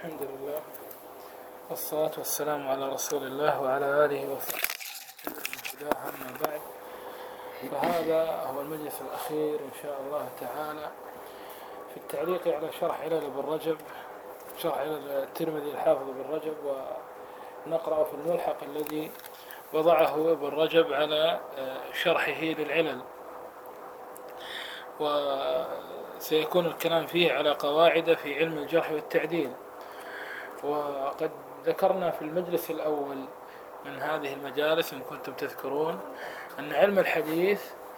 الحمد لله والصلاة والسلام على رسول الله وعلى آله وصحبه وسلم. أما بعد، فهذا هو المجلس الأخير إن شاء الله تعالى في التعليق على شرح علل ابن رجب، شرح علل الترمذي الحافظ ابن رجب، ونقرأ في الملحق الذي وضعه ابن رجب على شرحه للعلل، وسيكون الكلام فيه على قواعد في علم الجرح والتعديل. وقد ذكرنا في المجلس الأول من هذه المجالس إن كنتم تذكرون أن علم الحديث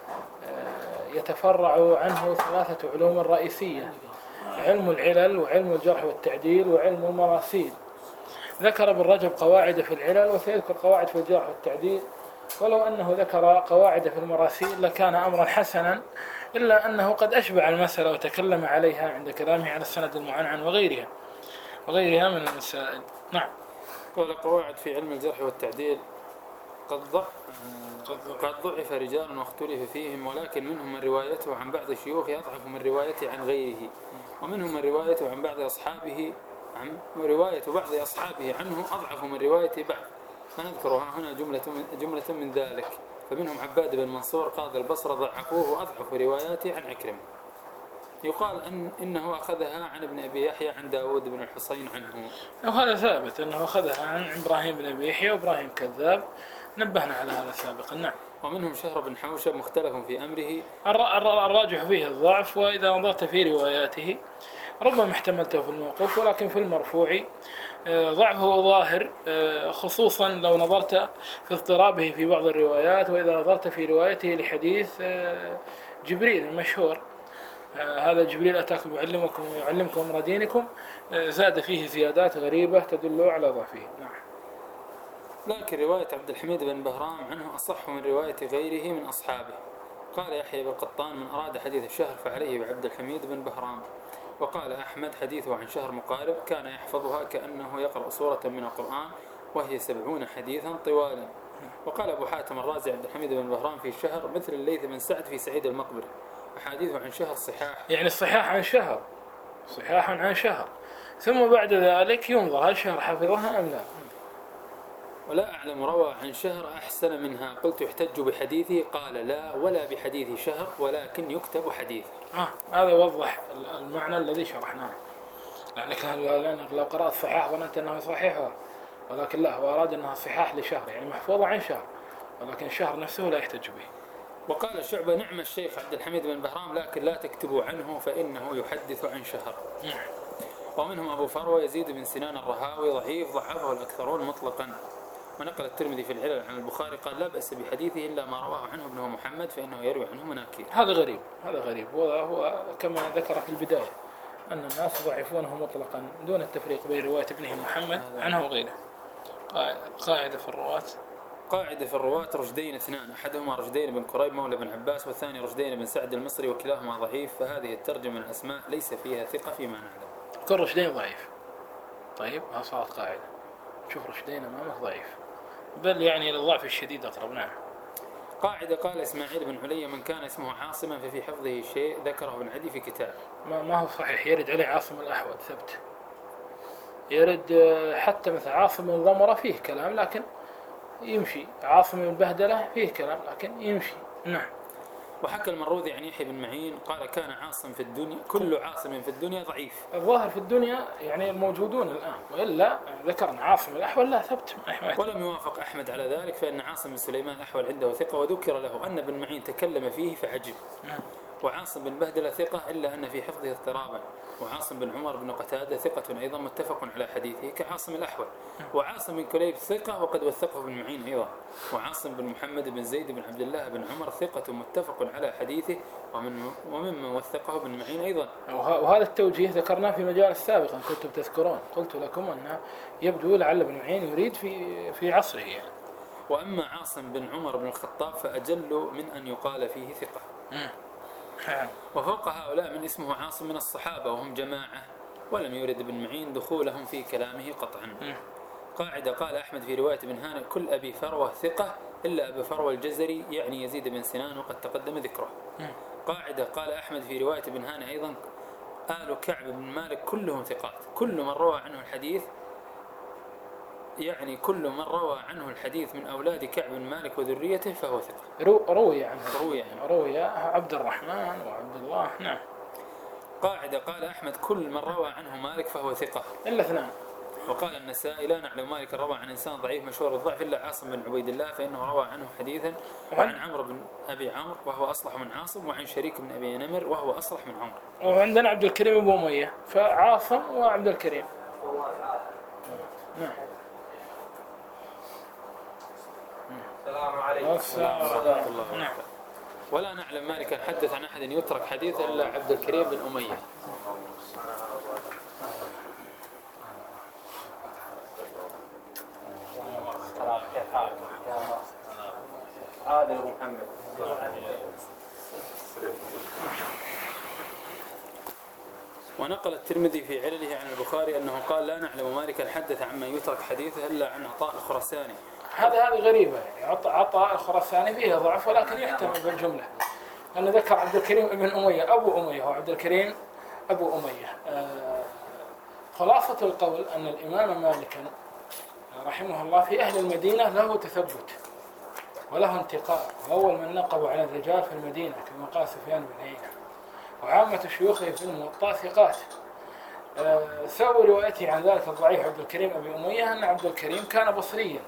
يتفرع عنه ثلاثة علوم رئيسية: علم العلل، وعلم الجرح والتعديل، وعلم المراسيل. ذكر ابن رجب قواعد في العلل، وسيذكر قواعد في الجرح والتعديل، ولو أنه ذكر قواعد في المراسيل لكان أمرا حسنا، إلا أنه قد أشبع المسألة وتكلم عليها عند كلامه على السند المعنعن وغيرها من المسائل. نعم. قال قواعد في علم الجرح والتعديل: قد ضعف رجال واختلف فيهم، ولكن منهم من روايته عن بعض شيوخه أضعف من روايته عن غيره، ومنهم من روايته عن بعض أصحابه رواية بعض أصحابه عنه أضعف من رواية بعض، فنذكرها هنا جملة من ذلك. فمنهم عباد بن منصور قاضي البصرة ضعفوه وأضعف رواياته عن عكرمة، يقال إنه أخذها عن ابن أبي يحيى عن داود بن الحصين عنه، وهذا ثابت أنه أخذها عن إبراهيم بن أبي يحيى، وإبراهيم كذاب، نبهنا على هذا سابقا. نعم. ومنهم شهر بن حوشب مختلف في أمره، الراجح فيه الضعف، وإذا نظرت في رواياته ربما احتملته في الموقوف، ولكن في المرفوع ضعفه ظاهر، خصوصا لو نظرت في اضطرابه في بعض الروايات، وإذا نظرت في روايته لحديث جبريل المشهور: هذا جبريل أتاكم يعلمكم أمر دينكم، زاد فيه زيادات غريبة تدل على ضعفه. نعم. لكن رواية عبد الحميد بن بهرام عنه أصح من رواية غيره من أصحابه. قال يحيى بن قطان: من أراد حديث الشهر فعليه بعبد الحميد بن بهرام. وقال أحمد: حديثه عن شهر مقارب، كان يحفظها كأنه يقرأ سورة من القرآن، وهي 70 حديثا طوالا. وقال أبو حاتم الرازي: عبد الحميد بن بهرام في الشهر مثل الليث بن سعد في سعيد المقبري، أحاديثه عن شهر صحاح، يعني الصحاح عن شهر، صحاح عن شهر، ثم بعد ذلك ينظر هل شهر حفظها أم لا. ولا أعلم روى عن شهر أحسن منها. قلت: يحتج بحديثه؟ قال: لا، ولا بحديث شهر، ولكن يكتب حديث. هذا يوضح المعنى الذي شرحناه، لأنك لو قرأت صحاح ظننت أنه صحيحها، ولكن لا، هو أراد أنها صحاح لشهر، يعني محفوظة عن شهر، ولكن الشهر نفسه لا يحتج به. وقال شعبة: نعم الشيخ عبد الحميد بن بهرام، لكن لا تكتبوا عنه فإنه يحدث عن شهر. ومنهم أبو فروة يزيد بن سنان الرهاوي ضعيف، ضعفه الأكثرون مطلقا. ونقل الترمذي في العلل عن البخاري قال: لا بأس بحديثه إلا ما رواه عنه ابنه محمد فإنه يروي عنه مناكير. هذا غريب، هو كما ذكر في البداية أن الناس ضعفونه مطلقا دون التفريق بين رواية ابنه محمد عنه وغيره. قاعدة في الرواة: رشدين اثنان، أحدهما رشدين بن كريب مولى بن عباس، والثاني رشدين بن سعد المصري، وكلاهما ضعيف. فهذه الترجمة من الأسماء ليس فيها ثقة فيما نعلم. كل رشدين ضعيف. طيب، ها صارت قاعدة، شوف رشدين أمامك ضعيف، بل يعني للضعف الشديد أقرب. نعم. قاعدة: قال إسماعيل بن علي: من كان اسمه عاصما ففي حفظه شيء ذكره ابن عدي في كتاب. ما هو صحيح، يرد عليه عاصم الأحول ثبت، يرد حتى مثل عاصم الضمرة فيه كلام لكن يمشي، عاصم البهدلة فيه كلام لكن يمشي. نعم. وحكى المروذي عن يحيى بن معين قال: كان عاصم في الدنيا، كل عاصم في الدنيا ضعيف. الظاهر في الدنيا يعني الموجودون الآن، وإلا ذكرنا عاصم الأحول لا ثبت. ولم يوافق أحمد على ذلك، فإن عاصم بن سليمان الأحول عنده ثقة، وذكر له أن بن معين تكلم فيه فعجب. وعاصم بن بهدلة ثقة، إلا أن في حفظه اضطرابا. وعاصم بن عمر بن قتادة ثقة أيضا متفق على حديثه كعاصم الأحول. وعاصم بن كليب ثقة وقد وثقه بن معين أيضا. وعاصم بن محمد بن زيد بن عبد الله بن عمر ثقة متفق على حديثه، وممن وثقه بن معين أيضا. وهذا التوجيه ذكرناه في مجال سابق كنتم تذكرون، قلت لكم أنه يبدو لعل بن معين يريد في عصره يعني. وأما عاصم بن عمر بن الخطاب فأجل من أن يقال فيه ثقة. وفوق هؤلاء من اسمه عاصم من الصحابة وهم جماعة، ولم يرد ابن معين دخولهم في كلامه قطعا. قاعدة: قال أحمد في رواية بن هانئ: كل أبي فروة ثقة إلا أبي فروة الجزري، يعني يزيد بن سنان، وقد تقدم ذكره. قاعدة: قال أحمد في رواية بن هانئ أيضا: آل كعب بن مالك كلهم ثقات، كل من روى عنه الحديث، يعني كل من روى عنه الحديث من أولاد كعب بن مالك وذريته فهو ثقة. روي عنه، روي عبد الرحمن وعبد الله. نعم. قاعدة قال أحمد كل من روى عنه مالك فهو ثقة إلا اثنان. وقال النسائي لا نعلم مالك روى عن إنسان ضعيف مشهور الضعف إلا عاصم بن عبيد الله فإنه روى عنه حديثا، وعن عمرو بن أبي عمرو وهو أصلح من عاصم، وعن شريك بن أبي نمر وهو أصلح من عمرو. وعندنا عبد الكريم أبو أمية، فعاصم وعبد الكريم. نعم. السلام عليكم. ورحمة الله نعم. وبركاته. ولا نعلم مالكا حدث عن أحد يترك حديثا إلا عبد الكريم بن أمية. عادل أبو محمد. ونقل الترمذي في علله عن البخاري أنه قال لا نعلم مالكا حدث عمن يترك حديثه إلا عن عطاء الخراساني. هذه غريبة، يعني عطاء الخراساني فيه ضعف ولكن يحتمل بالجملة، لأنه ذكر عبد الكريم ابن أمية أبو أمية، هو عبد الكريم أبو أمية. خلاصة القول أن الإمام مالكا رحمه الله في أهل المدينة له تثبت وله انتقاء، وأول من نقبوا على الرجال في المدينة كما قال سفيان بن عيينة، وعامة شيوخه في الموطأ ثقات. سبب روايته عن ذلك الضعيف عبد الكريم أبي أمية أن عبد الكريم كان بصريا،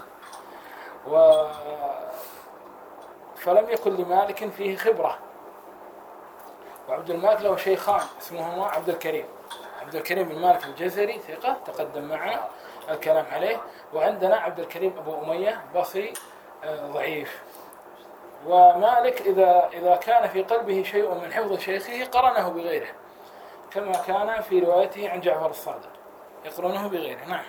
فلم يكن لمالك فيه خبرة، وعبد المالك له شيخان اسمهما عبد الكريم بن مالك الجزري ثقة تقدم معنا الكلام عليه، وعندنا عبد الكريم أبو أمية بصري ضعيف. ومالك إذا كان في قلبه شيء من حفظ شيخه قرنه بغيره، كما كان في روايته عن جعفر الصادق يقرنه بغيره. نعم.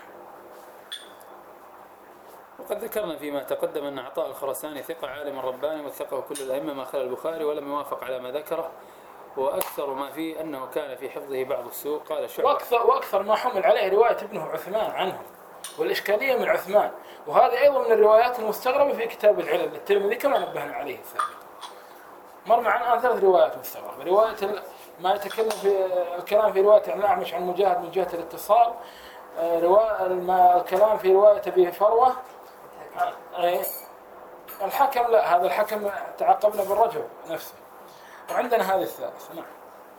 وقد ذكرنا فيما تقدم أن عطاء الخراساني ثقة عالم رباني وثقه كل الأئمة ما خلا البخاري ولم يوافق على ما ذكره، وأكثر ما فيه أنه كان في حفظه بعض السوء. قال شعبة وأكثر ما حمل عليه رواية ابنه عثمان عنه، والإشكالية من عثمان، وهذا أيضا من الروايات المستغربة في كتاب العلل للترمذي كما نبهنا عليه سابقا. مر معنا 3 روايات مستغربة، رواية ما يتكلم في الكلام في رواية عن الأعمش عن مجاهد من جهة الاتصال، الكلام في رواية أبي فروة، الحكم لا، هذا الحكم تعاقبنا بالرجل نفسه، وعندنا هذه الثالثة. نعم.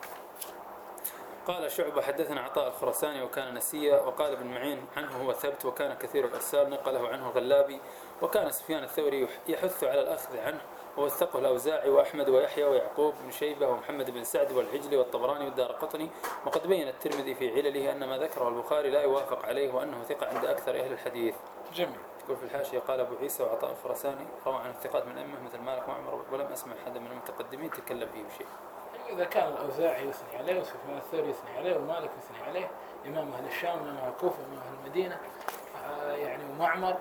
قال شعبة حدثنا عطاء الخراساني وكان نسيا، وقال ابن معين عنه هو ثبت وكان كثير الإرسال، نقله عنه الغلابي، وكان سفيان الثوري يحث على الأخذ عنه، ووثقه الأوزاعي وأحمد ويحيى ويعقوب بن شيبة ومحمد بن سعد والعجلي والطبراني والدارقطني. وقد بين الترمذي في علله أن ما ذكره البخاري لا يوافق عليه وأنه ثقة عند أكثر أهل الحديث. جميل. يقول في الحاشية قال أبو عيسى وعطاء الخراساني روى عن الثقات من أئمة مثل مالك وعمر، ولم أسمع أحدا من المتقدمين تكلم فيه بشيء. إذا كان الأوزاعي يثني عليه وسفيان الثوري يثني عليه ومالك يثني عليه، إمام أهل الشام إمام أهل الكوفة إمام أهل المدينة يعني ومعمر،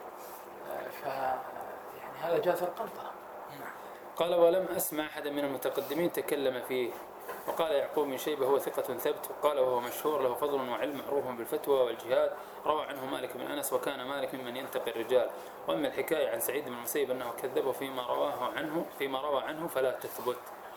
يعني هذا جاز القنطرة. قال ولم أسمع أحدا من المتقدمين تكلم فيه. وقال يعقوب بن شيبة هو ثقة ثبت، وقال وهو مشهور له فضل وعلم معروف بالفتوى والجهاد، روى عنه مالك بن أنس، وكان مالك ممن ينتقي الرجال. وأما الحكاية عن سعيد بن المسيب أنه كذبه فيما روى عنه فلا تثبت.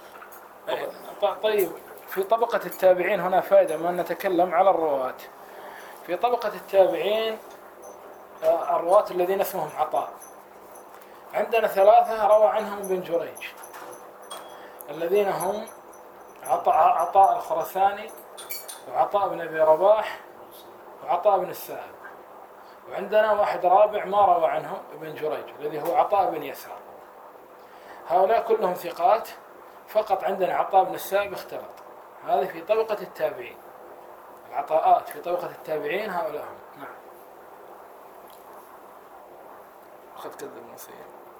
طيب، في طبقة التابعين هنا فائدة ما نتكلم على الرواة. في طبقة التابعين الرواة الذين اسمهم عطاء، عندنا 3 روى عنهم ابن جريج الذين هم عطاء الخراساني وعطاء بن أبي رباح وعطاء بن السائب، وعندنا واحد رابع ما روى عنه ابن جريج الذي هو عطاء بن يسار. هؤلاء كلهم ثقات، فقط عندنا عطاء بن السائب اختلط. هذه في طبقة التابعين، العطاءات في طبقة التابعين هؤلاء هم. نعم. وقد كذب المسيب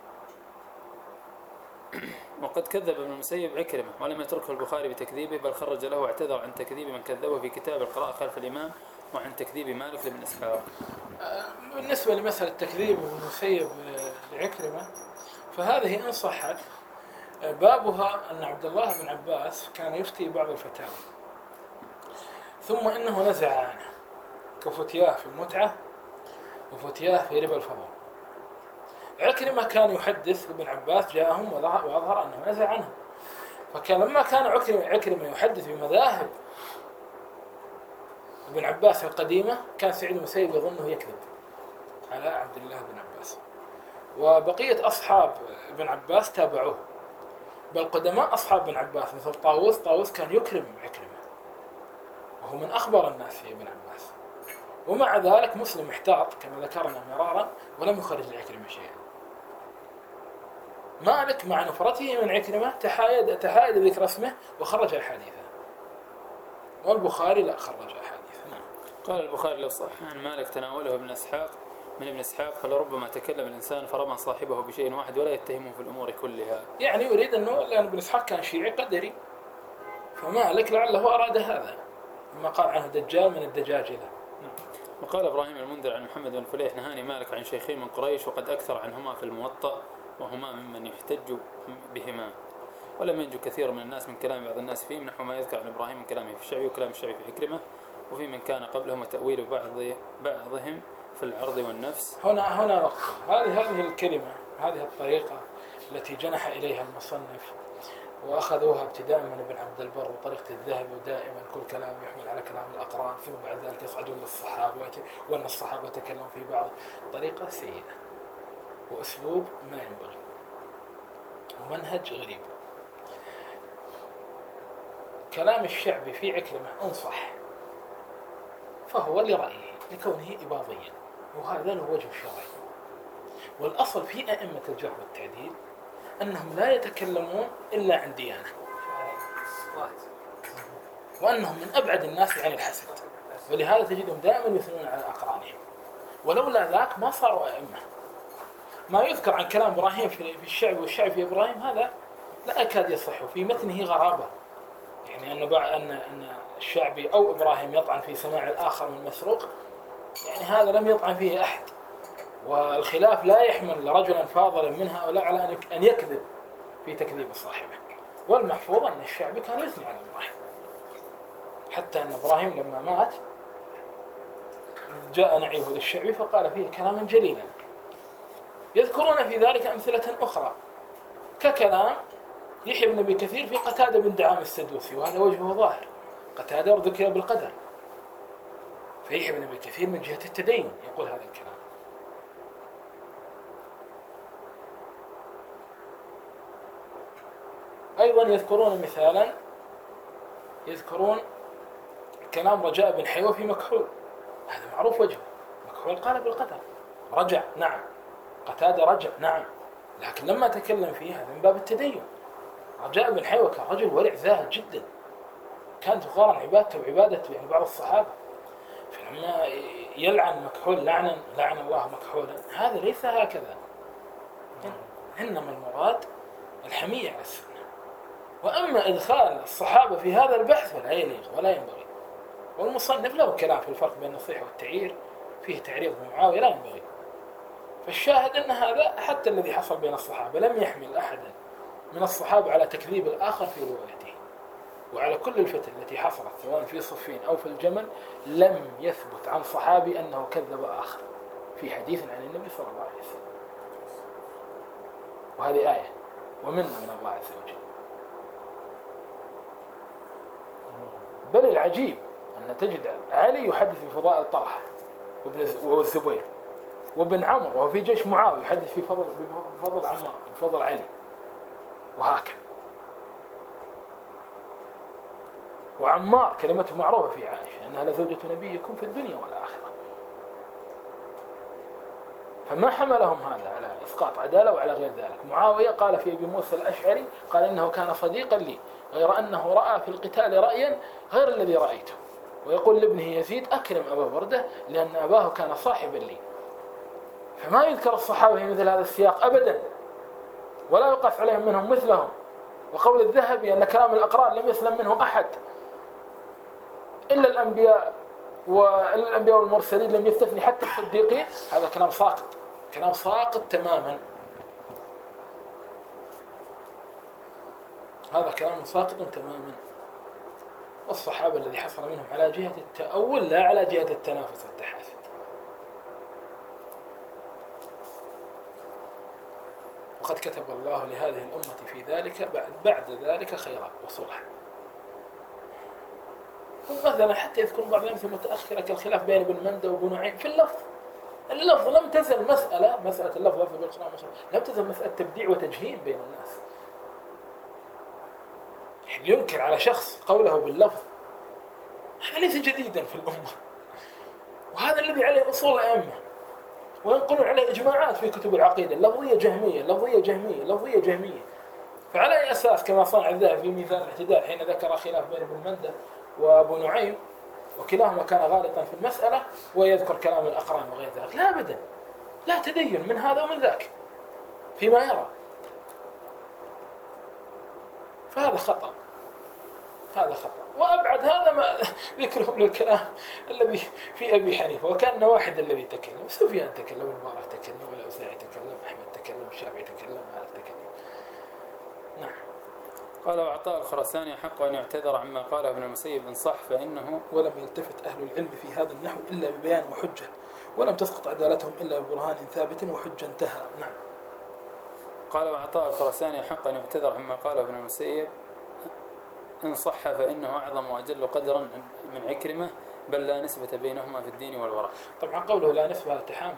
وقد كذب ابن المسيب عكرمة ولم يتركه البخاري بتكذيبه، بل خرج له واعتذر عن تكذيب من كذبه في كتاب القراءة خلف الإمام، وعن تكذيب مالك لابن إسحاق. بالنسبة لمسألة تكذيب ابن المسيب لعكرمة فهذه إن صحت بابها أن عبد الله بن عباس كان يفتي بعض الفتاوى ثم إنه نزع عنه، كفتياه في المتعة وفتياه في ربا الفضل. عكرمة كان يحدث ابن عباس جاءهم وأظهر أنه نزع عنه، فكان لما كان عكرمة يحدث بمذاهب ابن عباس القديمة كان سعيد المسيب يظنه يكذب على عبد الله بن عباس، وبقية أصحاب ابن عباس تابعوه، بل قدماء أصحاب ابن عباس مثل طاووس كان يكرم عكرمة وهو من أخبر الناس في ابن عباس، ومع ذلك مسلم احتاط كما ذكرنا مرارا ولم يخرج لعكرمة شيئا. مالك مع نفرته من عكرمة تحايد ذكر اسمه وخرج أحاديثه، والبخاري لا خرج أحاديثه. نعم. قال البخاري لو صح عن مالك تناوله ابن إسحاق فلربما تكلم الإنسان فرمى صاحبه بشيء واحد ولا يتهمه في الأمور كلها. يعني يريد أنه لأن ابن إسحاق كان شيعي قدري، فمالك لعله أراد هذا لما قال عنه دجال من الدجاجلة. وقال إبراهيم المنذر عن محمد بن فليح نهاني مالك عن شيخين من قريش وقد أكثر عنهما في الموطأ وهما ممن يحتج بهما، ولم ينجو كثير من الناس من كلام بعض الناس فيهم نحو ما يذكر عن إبراهيم من كلامه في الشعبي وكلام الشعبي في عكرمة وفي من كان قبلهم وتأويل بعضهم في العرض والنفس. هنا نقطة. هذه الكلمة، هذه الطريقة التي جنح إليها المصنف وأخذوها ابتداء من ابن عبد البر وطريقة الذهبي، ودائما كل كلام يحمل على كلام الأقران ثم بعد ذلك يصعدون للصحابة وأن الصحابة تكلموا في بعض، طريقة سيئة وأسلوب ما ينبغي ومنهج غريب. كلام الشعبي في عكرمة أنصح فهو لرأيه لكونه إباضيا، وهذا له وجه شرعي. والأصل في أئمة الجرح والتعديل أنهم لا يتكلمون إلا عن ديانة، وأنهم من أبعد الناس عن الحسد، ولهذا تجدهم دائما يثنون على أقرانهم، ولولا ذاك ما صاروا أئمة. ما يذكر عن كلام إبراهيم في الشعب والشعب في إبراهيم هذا لا يكاد يصح، في متنه غرابة، يعني أن الشعبي أو إبراهيم يطعن في سماع الآخر من مسروق، يعني هذا لم يطعن فيه أحد، والخلاف لا يحمل رجلا فاضلا من هؤلاء على أن يكذب في تكذيب صاحبه. والمحفوظ أن الشعبي كان يثني على إبراهيم، حتى أن إبراهيم لما مات جاء نعيه للشعبي فقال فيه كلاما جليلا. يذكرون في ذلك أمثلة أخرى ككلام يحيى بن أبي كثير في قتادة بن دعام السدوسي، وهذا وجهه ظاهر، قتادة ذكر بالقدر، فيحيى بن أبي كثير من جهة التدين يقول هذا الكلام. أيضا يذكرون مثالا، يذكرون كلام رجاء بن حيوة في مكحول، هذا معروف وجهه، مكحول قال بالقدر، رجع نعم، قتادة رجع نعم، لكن لما تكلم فيه هذا من باب التدين. رجاء بن حيوة كان رجل ورع زاهد جدا، كانت تقارن عبادته وعبادة يعني بعض الصحابة، فلما يلعن مكحول لعن الله مكحولا، هذا ليس هكذا، إنما المراد الحمية على السنة. وأما إدخال الصحابة في هذا البحث فلا يليق ولا ينبغي، والمصنف له كلام في الفرق بين النصيحة والتعيير، فيه تعريض معاوية لا ينبغي. فالشاهد أن هذا حتى الذي حصل بين الصحابة لم يحمل أحدا من الصحابة على تكذيب الآخر في روايته، وعلى كل الفتن التي حصلت سواء في صفين أو في الجمل لم يثبت عن صحابي أنه كذب آخر في حديث عن النبي صلى الله عليه وسلم، وهذه آية ومنة من الله عز وجل. بل العجيب أن تجد علي يحدث بفضائل طلحة والزبير، وابن عمرو وهو في جيش معاوية يحدث في فضل عمار بفضل علي، وهكذا. وعمار كلمته معروفة في عائشة أنها لزوجة نبيكم في الدنيا والآخرة، فما حملهم هذا على إسقاط عدالة وعلى غير ذلك. معاوية قال في أبي موسى الأشعري قال إنه كان صديقا لي غير أنه رأى في القتال رأيا غير الذي رأيته، ويقول لابنه يزيد أكرم أبا بردة لأن أباه كان صاحبا لي. فما يذكر الصحابة في مثل هذا السياق أبدا، ولا يقف عليهم منهم مثلهم. وقول الذهبي أن كلام الأقران لم يسلم منه أحد إلا الأنبياء والمرسلين لم يستثني حتى الصديقين، هذا كلام ساقط، كلام ساقط تماما، هذا كلام ساقط تماما. والصحابة الذي حصل منهم على جهة التأول لا على جهة التنافس والتحاسد. وقد كتب الله لهذه الأمة في ذلك بعد ذلك خيرا وصلحا. مثلا حتى يذكر بعض الأمثلة المتأخرة كالخلاف بين ابن مندة وابن نعيم في اللفظ. اللفظ لم تزل مسألة اللفظ بالقرآن لم تزل مسألة تبديع وتجهيل بين الناس. ينكر على شخص قوله باللفظ هذا ليس جديدا في الأمة، وهذا الذي عليه أصول الأئمة، وينقلون عليه إجماعات في كتب العقيدة، لفظية جهمية لفظية جهمية لفظية جهمية. فعلى أي أساس كما صنع الذهبي في ميزان الاعتدال حين ذكر خلاف بين ابن مندة وابو نعيم وكلاهما كان غالطا في المسألة ويذكر كلام الأقران وغير ذلك؟ لا أبدا، لا تدين من هذا ومن ذاك فيما يرى، فهذا خطأ. وأبعد هذا ما ذكرهم للكلام الذي في أبي حنيفة، وكان واحد الذي تكلم، سفيان تكلم، المبارك تكلم، والأوزاعي تكلم، أحمد تكلم، الشافعي تكلم، مالك تكلم. نعم. قال وعطاء الخراساني حق أن يعتذر عما قاله ابن المسيب إن صح فإنه ولم يلتفت أهل العلم في هذا النحو إلا ببيان وحجة، ولم تسقط عدالتهم إلا ببرهان ثابت وحجة انتهى. نعم. قال وعطاء الخراساني حق أن يعتذر عما قاله ابن المسيب إن صح فإنه أعظم وأجل قدرا من عكرمة، بل لا نسبة بينهما في الدين والورع. طبعا قوله لا نسبة تحامل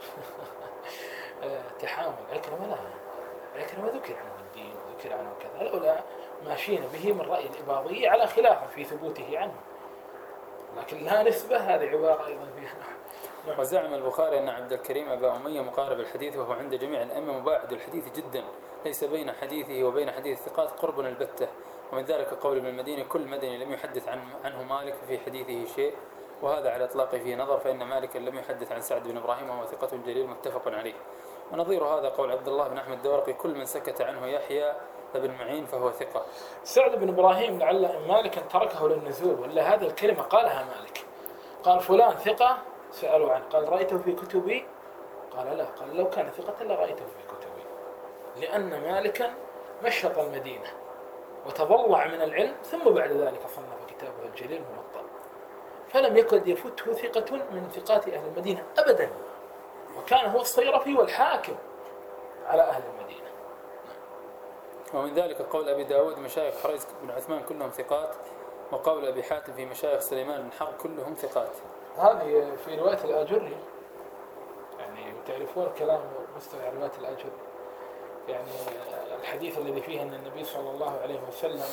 عكرمة لا، عكرمة ذكر عنه الدين وذكر عنه كذا، الأولى ماشيين به من رأي الإباضية على خلاف في ثبوته عنه، لكن لا نسبة هذه عبارة أيضا فيها نعم. وزعم البخاري أن عبد الكريم أبا أمية مقارب الحديث، وهو عند جميع الأئمة مباعد الحديث جدا، ليس بين حديثه وبين حديث الثقات قرب البتة. ومن ذلك قول ابن المديني كل مدني لم يحدث عنه مالك في حديثه شيء، وهذا على إطلاقه فيه نظر، فإن مالكا لم يحدث عن سعد بن إبراهيم وهو ثقة جليل متفق عليه. ونظير هذا قول عبد الله بن أحمد الدورقي كل من سكت عنه يحيى بن معين فهو ثقة. سعد بن إبراهيم لعل مالكا تركه للنزول، ولا هذه الكلمة قالها مالك، قال فلان ثقة، سألوا عنه قال رأيته في كتبي، قال لا، قال لو كان ثقة لرأيته في كتبي، لأن مالكا مشط المدينة وتضلع من العلم، ثم بعد ذلك صنف كتابه الجليل الموطأ، فلم يكد يفته ثقة من ثقات أهل المدينة أبدا، وكان هو الصيرفي والحاكم على أهل المدينة. ومن ذلك قول أبي داود مشايخ حريز بن عثمان كلهم ثقات، وقول أبي حاتم في مشايخ سليمان بن حرب كلهم ثقات. هذه في رواية الآجري، يعني تعرفون كلام مستوى رواية الآجري، يعني الحديث الذي فيه أن النبي صلى الله عليه وسلم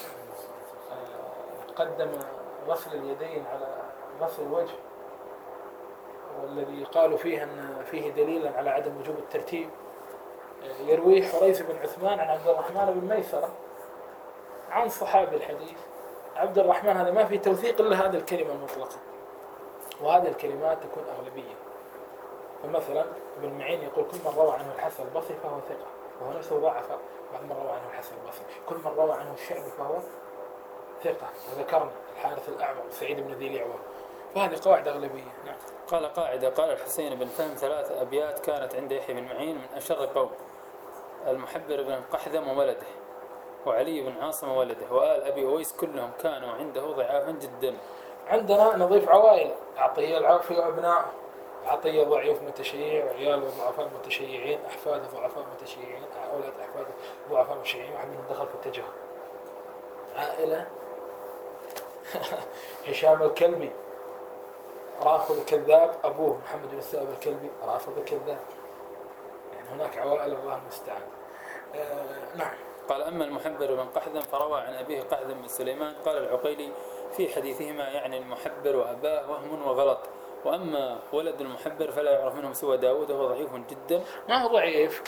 قدم غسل اليدين على غسل الوجه، والذي قالوا فيه أن فيه دليلا على عدم وجوب الترتيب، يرويه حريث بن عثمان عن عبد الرحمن بن ميسرة عن صحابي الحديث عبد الرحمن، هذا ما في توثيق إلا هذه الكلمة المطلقة، وهذه الكلمات تكون أغلبية. فمثلا ابن معين يقول كل من روى عنه الحسن البصري فهو ثقة، وهو نفسه ضعف بعد من روى عنه الحسن البصري، كل من روى عنه الشعبي فهو ثقة، وذكرنا الحارث الأعور سعيد بن ذي اليعور، فهذه قواعد أغلبية. نعم. قال قاعدة قال الحسين بن فهم 3 أبيات كانت عند يحيى بن معين من أشر قوم: المحبر بن قحذم وولده، وعلي بن عاصم وولده، وآل أبي أويس كلهم كانوا عنده ضعافا جدا. عندنا نضيف عوائل: عطية العافية وأبناء، عطية ضعيف متشيع، وعيال ضعفاء متشيعين، أحفاد ضعفاء متشيعين، أولاد أحفاد ضعفاء متشيعين، واحد منهم دخل في التجهل. عائلة هشام الكلبي رافض الكذاب، أبوه محمد بن السائب الكلبي رافض الكذاب، يعني هناك عوائل الله المستعان. نعم. قال أما المحبر بن قحذم فروى عن أبيه قحذم بن سليمان. قال العقيلي في حديثهما يعني المحبر وأباه وهم وغلط، وأما ولد المحبر فلا يعرف منهم سوى داود وهو ضعيف جدا. ما هو ضعيف،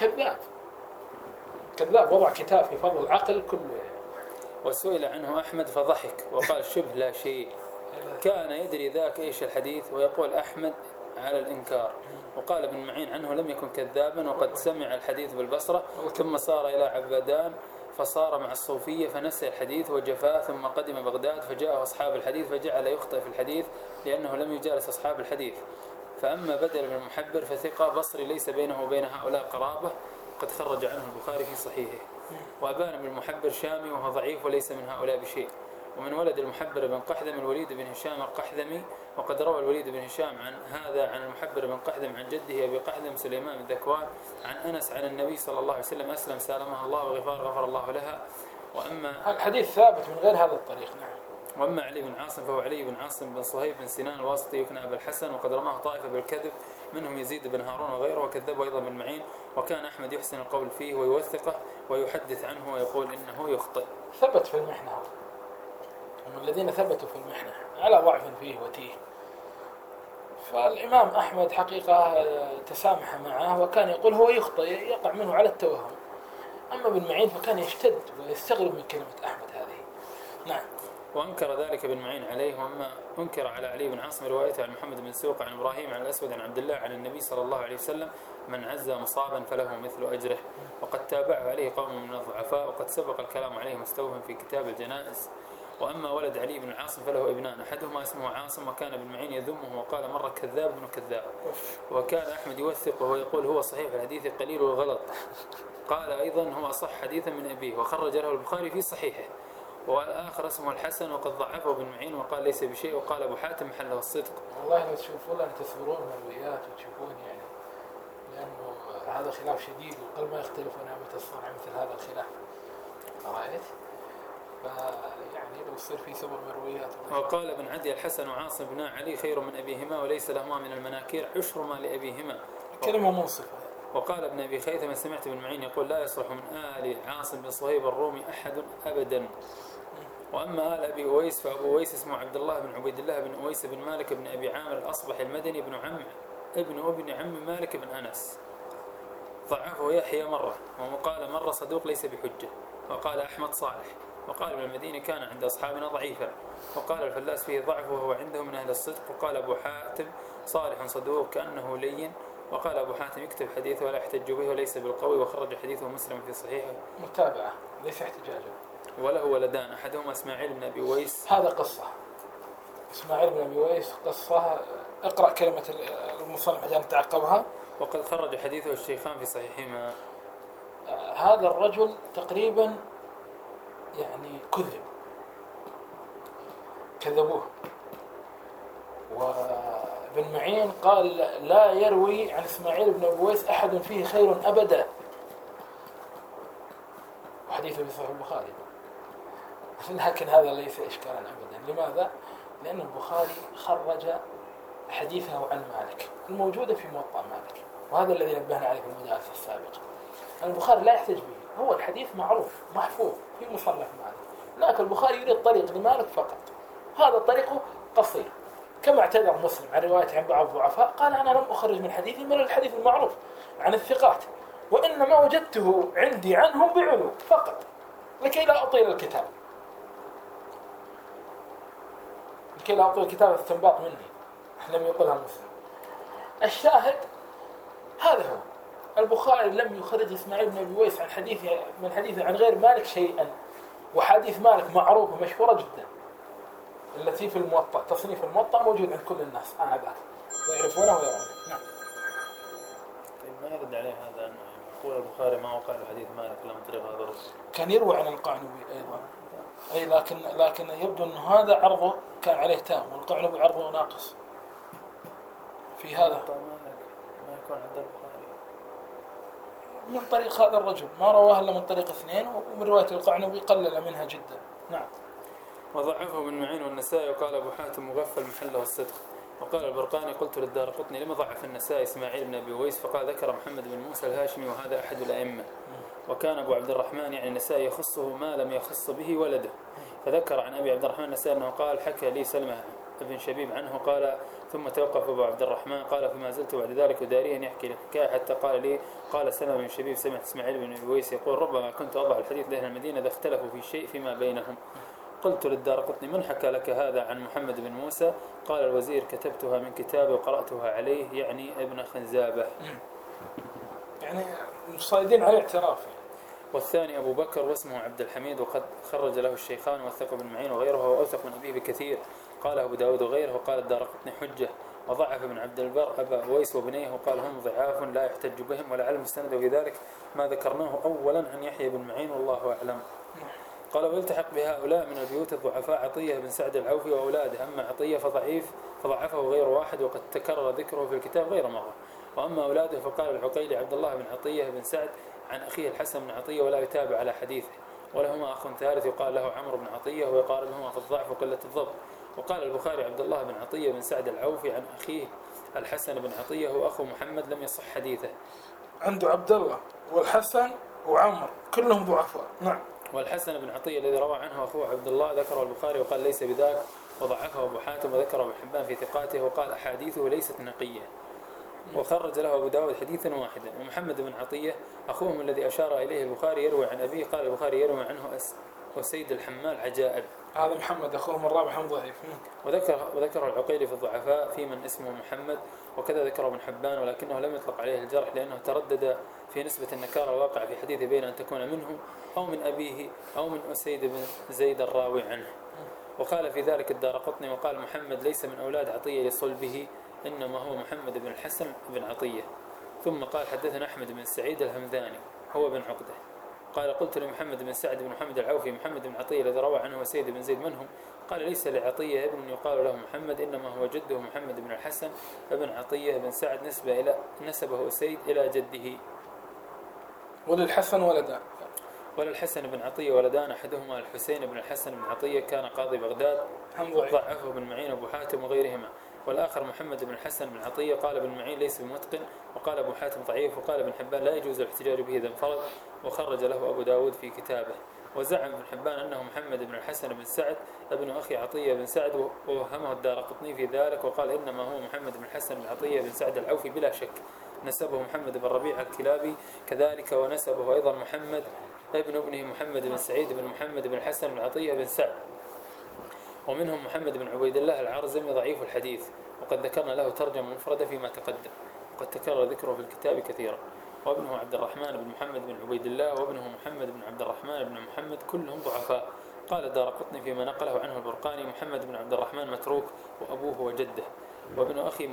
كذاب وضع كتاب في فضل العقل كله يعني. وسئل عنه أحمد فضحك وقال شبه لا شيء، كان يدري ذاك إيش الحديث، ويقول أحمد على الإنكار. وقال ابن معين عنه لم يكن كذابا، وقد سمع الحديث بالبصرة ثم صار إلى عبادان فصار مع الصوفية فنسي الحديث وجفاه، ثم قدم بغداد فجاءه أصحاب الحديث فجعل يخطئ في الحديث لأنه لم يجالس أصحاب الحديث. فأما بدل بن المحبر فثقة بصري ليس بينه وبين هؤلاء قرابة، قد خرج عنه البخاري في صحيحه. وأبان بن المحبر شامي وهو ضعيف وليس من هؤلاء بشيء. ومن ولد المحبر بن قحذم الوليد بن هشام القحذمي، وقد روى الوليد بن هشام عن هذا عن المحبر بن قحذم عن جده أبي قحذم سليمان بن ذكوان عن أنس عن النبي صلى الله عليه وسلم: أسلم سالمها الله وغفار غفر الله لها. وأما الحديث ثابت من غير هذا الطريق. نعم. وأما علي بن عاصم فهو علي بن عاصم بن صهيب بن سنان الواسطي يكنى أبا الحسن، وقد رماه طائفة بالكذب منهم يزيد بن هارون وغيره، وكذبه أيضا بالمعين. وكان أحمد يحسن القول فيه ويوثقه ويحدث عنه ويقول إنه يخطئ. ثبت في المحنة، هم الذين ثبتوا في المحنة على ضعف فيه وتيه. فالإمام أحمد حقيقة تسامح معه، وكان يقول هو يخطئ يقع منه على التوهم. أما بن معين فكان يشتد ويستغرب من كلمة أحمد هذه. نعم. وأنكر ذلك بن معين عليه. وأما أنكر على علي بن عاصم روايته عن محمد بن سوق عن إبراهيم عن الأسود عن عبد الله عن النبي صلى الله عليه وسلم: من عزى مصابا فله مثل أجره. وقد تابعه عليه قوم من الضعفاء، وقد سبق الكلام عليه مستوفا في كتاب الجنائز. وأما ولد علي بن عاصم فله ابنان، أحدهما اسمه عاصم، وكان ابن معين يذمه وقال مرة كذاب ابن كذاب. وكان أحمد يوثقه ويقول هو صحيح الحديث قليل الغلط. قال أيضا هو أصح حديثا من أبيه، وخرج له البخاري في صحيحه. والآخر اسمه الحسن وقد ضعفه ابن معين وقال ليس بشيء، وقال أبو حاتم محله الصدق. والله لو تشوفون أن تصبرون مرويات وتشوفون يعني، لأنه هذا خلاف شديد، وقل ما يختلفون متى الصنع مثل هذا الخلاف. رأيت؟ فيعني لو يصير في صبر مرويات. وقال ابن عدي: الحسن وعاصم بن علي خير من أبيهما، وليس لهما من المناكير عشر ما لأبيهما. كلمة منصفة. وقال ابن أبي خيثم: سمعت ابن معين يقول لا يصلح من آل عاصم بن صهيب الرومي أحد أبدا. وأما آل أبي أويس فأبو أويس اسمه عبد الله بن عبيد الله بن أويس بن مالك بن أبي عامر الأصبح المدني ابن عم مالك بن أنس. ضعفه يحيى مرة، وقال مرة صدوق ليس بحجة. وقال أحمد صالح. وقال ابن المديني كان عند أصحابنا ضعيفا. وقال الفلاس فيه ضعف وهو عنده من أهل الصدق. وقال أبو حاتم صالح صدوق كأنه لين. وقال أبو حاتم يكتب حديثه ولا يحتج به وليس بالقوي، وخرج حديثه مسلم في صحيحه. متابعة ليس احتجاجا. وله ولدان، أحدهما إسماعيل بن أبي أويس. هذا قصة إسماعيل بن أبي أويس، قصة. اقرأ كلمة المصنف عشان تعقبها. وقد خرج حديثه الشيخان في صحيحهما. هذا الرجل تقريبا يعني كذبوه. وابن معين قال لا يروي عن إسماعيل بن أبي أويس أحد فيه خير أبدا، وحديثه في صحيح البخاري. لكن هذا ليس إشكالا أبدا. لماذا؟ لأن البخاري خرج حديثه عن مالك الموجودة في موطأ مالك، وهذا الذي نبهنا عليه في المدارس السابقة. البخاري لا يحتج به، هو الحديث معروف محفوظ في مصنف مالك، لكن البخاري يريد طريق لمالك فقط، هذا طريقه قصير. كما اعتذر مسلم عن رواية عن بعض الضعفاء، قال أنا لم أخرج من حديثي من الحديث المعروف عن الثقات، وإنما وجدته عندي عنهم بعلو فقط لكي لا أطيل الكتاب، لكي لا أطيل الكتاب استنباط مني لم يقلها مسلم. الشاهد هذا هو، البخاري لم يخرج إسماعيل بن أبي أويس من حديثه عن غير مالك شيئا، وحديث مالك معروفة مشهورة جدا التي في الموطأ، تصنيف الموطأ موجود عند كل الناس آنذاك ويعرفونه ويرونه. نعم. ما يرد عليه هذا أن يقول البخاري ما وقع حديث مالك إلا من طريق هذا الرجل. كان يروى عن القعنبي أيضا، أي لكن يبدو أن هذا عرضه كان عليه تام، والقعنبي عرضه ناقص في هذا. ما يكون عند البخاري من طريق هذا الرجل، ما رواه إلا من طريق اثنين، ومن رواية القعنبي قلل منها جدا. نعم. وضعفه ابن معين والنسائي. وقال أبو حاتم مغفل محله الصدق. وقال البرقاني قلت للدارقطني لما ضعف النسائي إسماعيل بن أبي أويس؟ فقال ذكر محمد بن موسى الهاشمي وهذا أحد الأئمة. وكان أبو عبد الرحمن يعني النسائي يخصه ما لم يخص به ولده. فذكر عن أبي عبد الرحمن النسائي أنه قال حكى لي سلمة ابن شبيب عنه قال ثم توقف أبو عبد الرحمن قال فما زلت بعد ذلك وداريا يحكي الحكاية حتى قال لي قال سلمة بن شبيب سمعت إسماعيل بن أبي أويس يقول ربما كنت أضع الحديث لأهل المدينة إذا اختلفوا في شيء فيما بينهم. قلت للدارقطني من حكى لك هذا عن محمد بن موسى؟ قال الوزير كتبتها من كتابي وقرأتها عليه يعني ابن خنزابة. يعني مصيدين على اعترافه. والثاني أبو بكر واسمه عبد الحميد وقد خرج له الشيخان وثق بن معين وغيره وأوثق من أبيه بكثير. قال أبو داود وغيره. وقال الدارقطني حجة. وضعف ابن عبد البر أبا أويس وبنيه وقال هم ضعاف لا يحتج بهم ولعل المستند في ذلك ما ذكرناه أولا عن يحيى بن معين والله أعلم. قال ويلتحق بهؤلاء من البيوت الضعفاء عطية بن سعد العوفي وأولاده. أما عطية فضعفه غير واحد وقد تكرر ذكره في الكتاب غير مرة. وأما أولاده فقال العقيلي عبد الله بن عطية بن سعد عن أخيه الحسن بن عطية ولا يتابع على حديثه. ولهما أخ ثالث يقال له عمرو بن عطية ويقال لهما في الضعف وقلة الضبط. وقال البخاري عبد الله بن عطية بن سعد العوفي عن أخيه الحسن بن عطية هو أخو محمد لم يصح حديثه. عنده عبد الله والحسن وعمر كلهم ضعفاء. نعم. والحسن بن عطية الذي روى عنه أخوه عبد الله ذكره البخاري وقال ليس بذاك، وضعفه أبو حاتم وذكره ابن حبان في ثقاته وقال أحاديثه ليست نقية، وخرج له أبو داود حديثا واحدا. ومحمد بن عطية أخوهم الذي أشار إليه البخاري يروي عن أبيه، قال البخاري يروي عنه وسيد الحمال عجائب. هذا محمد أخوهم الرابع هم ضعيف. وذكر العقيلي في الضعفاء في من اسمه محمد، وكذا ذكره ابن حبان ولكنه لم يطلق عليه الجرح لأنه تردد في نسبة النكارة الواقع في حديث بين أن تكون منه أو من أبيه أو من أسيد بن زيد الراوي عنه. وقال في ذلك الدارقطني وقال محمد ليس من أولاد عطية لصلبه، إنما هو محمد بن الحسن بن عطية. ثم قال حدثنا أحمد بن سعيد الهمذاني هو بن عقدة قال قلت لمحمد بن سعد بن محمد العوفي محمد بن عطية الذي روى عنه وسيد بن زيد من هم؟ قال ليس لعطية ابن يقال له محمد، إنما هو جده محمد بن الحسن بن عطية بن سعد نسبه سيد إلى جده. وللحسن ولدان. وللحسن بن عطية ولدان، أحدهما الحسين بن الحسن بن عطية كان قاضي بغداد ضعفه بن معين أبو حاتم وغيرهما، والآخر محمد بن الحسن بن عطية قال ابن معين ليس بمتقن، وقال أبو حاتم ضعيف، وقال ابن حبان لا يجوز الاحتجاج به إذا انفرد، وخرج له أبو داود في كتابه. وزعم ابن حبان أنه محمد بن الحسن بن سعد ابن أخي عطية بن سعد، ووهمه الدارقطني في ذلك وقال إنما هو محمد بن الحسن بن عطية بن سعد العوفي بلا شك. نسبه محمد بن ربيع الكلابي كذلك، ونسبه أيضا محمد ابنه محمد بن سعيد بن محمد بن الحسن بن عطية بن سعد. ومنهم محمد بن عبيد الله العرزمي ضعيف الحديث، وقد ذكرنا له ترجمة مفردة فيما تقدم، وقد تكرر ذكره في الكتاب كثيرا. وابنه عبد الرحمن بن محمد بن عبيد الله، وابنه محمد بن عبد الرحمن بن محمد كلهم ضعفاء. قال الدارقطني فيما نقله عنه البرقاني محمد بن عبد الرحمن متروك وأبوه وجده. وابن أخي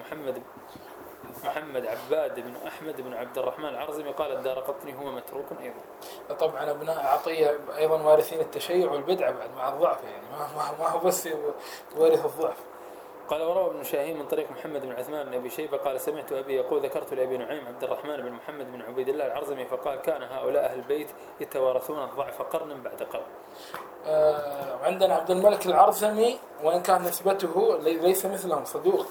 محمد عباد بن أحمد بن عبد الرحمن العرزمي قال الدارقطني هو متروك أيضا. طبعا أبناء عطية أيضا وارثين التشيع والبدعة بعد مع الضعف، يعني ما هو بس وارث الضعف. قال وروى ابن شاهين من طريق محمد بن عثمان بن أبي شيبة قال سمعت أبي يقول ذكرت لأبي نعيم عبد الرحمن بن محمد بن عبيد الله العرزمي فقال كان هؤلاء أهل البيت يتوارثون الضعف قرنا بعد قرن. عندنا عبد الملك العرزمي وإن كان نسبته ليس مثلهم صدوق.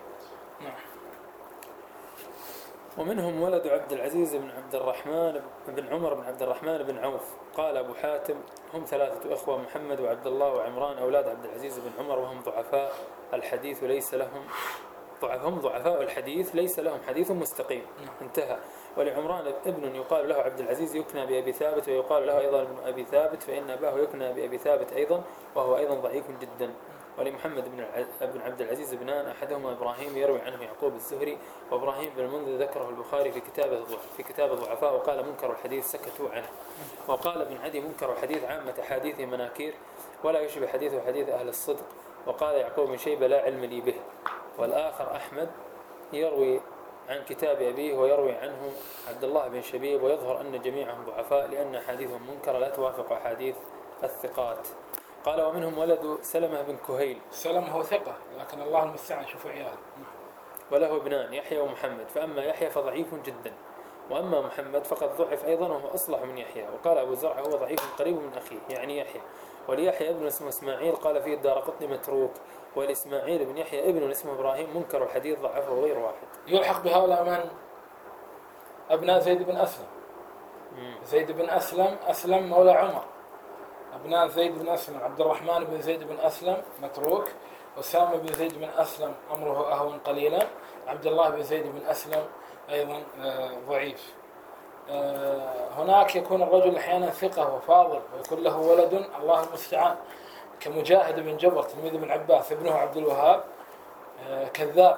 ومنهم ولد عبد العزيز بن عبد الرحمن بن عمر بن عبد الرحمن بن عوف. قال أبو حاتم هم 3 أخوة محمد وعبد الله وعمران أولاد عبد العزيز بن عمر، وهم ضعفاء الحديث ليس لهم ضعفاء الحديث ليس لهم حديث مستقيم. انتهى. ولعمران ابن يقال له عبد العزيز يكنى بأبي ثابت، ويقال له أيضا ابن أبي ثابت، فإن أباه يكنى بأبي ثابت أيضا وهو أيضا ضعيف جدا. ولمحمد بن عبد العزيز بنان أحدهما إبراهيم يروي عنه يعقوب الزهري، وإبراهيم بن المنذر ذكره البخاري في كتاب الضعفاء وقال منكر الحديث سكتوا عنه. وقال ابن عدي منكر الحديث عامة حديثه مناكير ولا يشبه حديثه حديث أهل الصدق. وقال يعقوب بن شيبة لا علم لي به. والآخر أحمد يروي عن كتاب أبيه ويروي عنه عبد الله بن شبيب، ويظهر أن جميعهم ضعفاء لأن أحاديثهم منكرة لا توافق أحاديث الثقات. قال ومنهم ولد سلمة بن كهيل. سلمة هو ثقة لكن الله المستعان شوف عياله. وله ابنان يحيى ومحمد، فأما يحيى فضعيف جدا، وأما محمد فقد ضعف أيضا وهو أصلح من يحيى. وقال أبو زرع هو ضعيف قريب من أخيه يعني يحيى. وليحيى ابن اسمه إسماعيل قال فيه الدارقطني متروك. والإسماعيل بن يحيى ابن اسمه إبراهيم منكر الحديث ضعفه غير واحد. يلحق بهؤلاء من؟ أبناء زيد بن أسلم. زيد بن أسلم مولى عمر. أبناء زيد بن أسلم عبد الرحمن بن زيد بن أسلم متروك، أسامة بن زيد بن أسلم أمره أهون قليلا، عبد الله بن زيد بن أسلم أيضا ضعيف. هناك يكون الرجل أحيانا ثقة وفاضل ويكون له ولد الله المستعان كمجاهد بن جبر تلميذ ابن عباس، ابنه عبد الوهاب كذاب.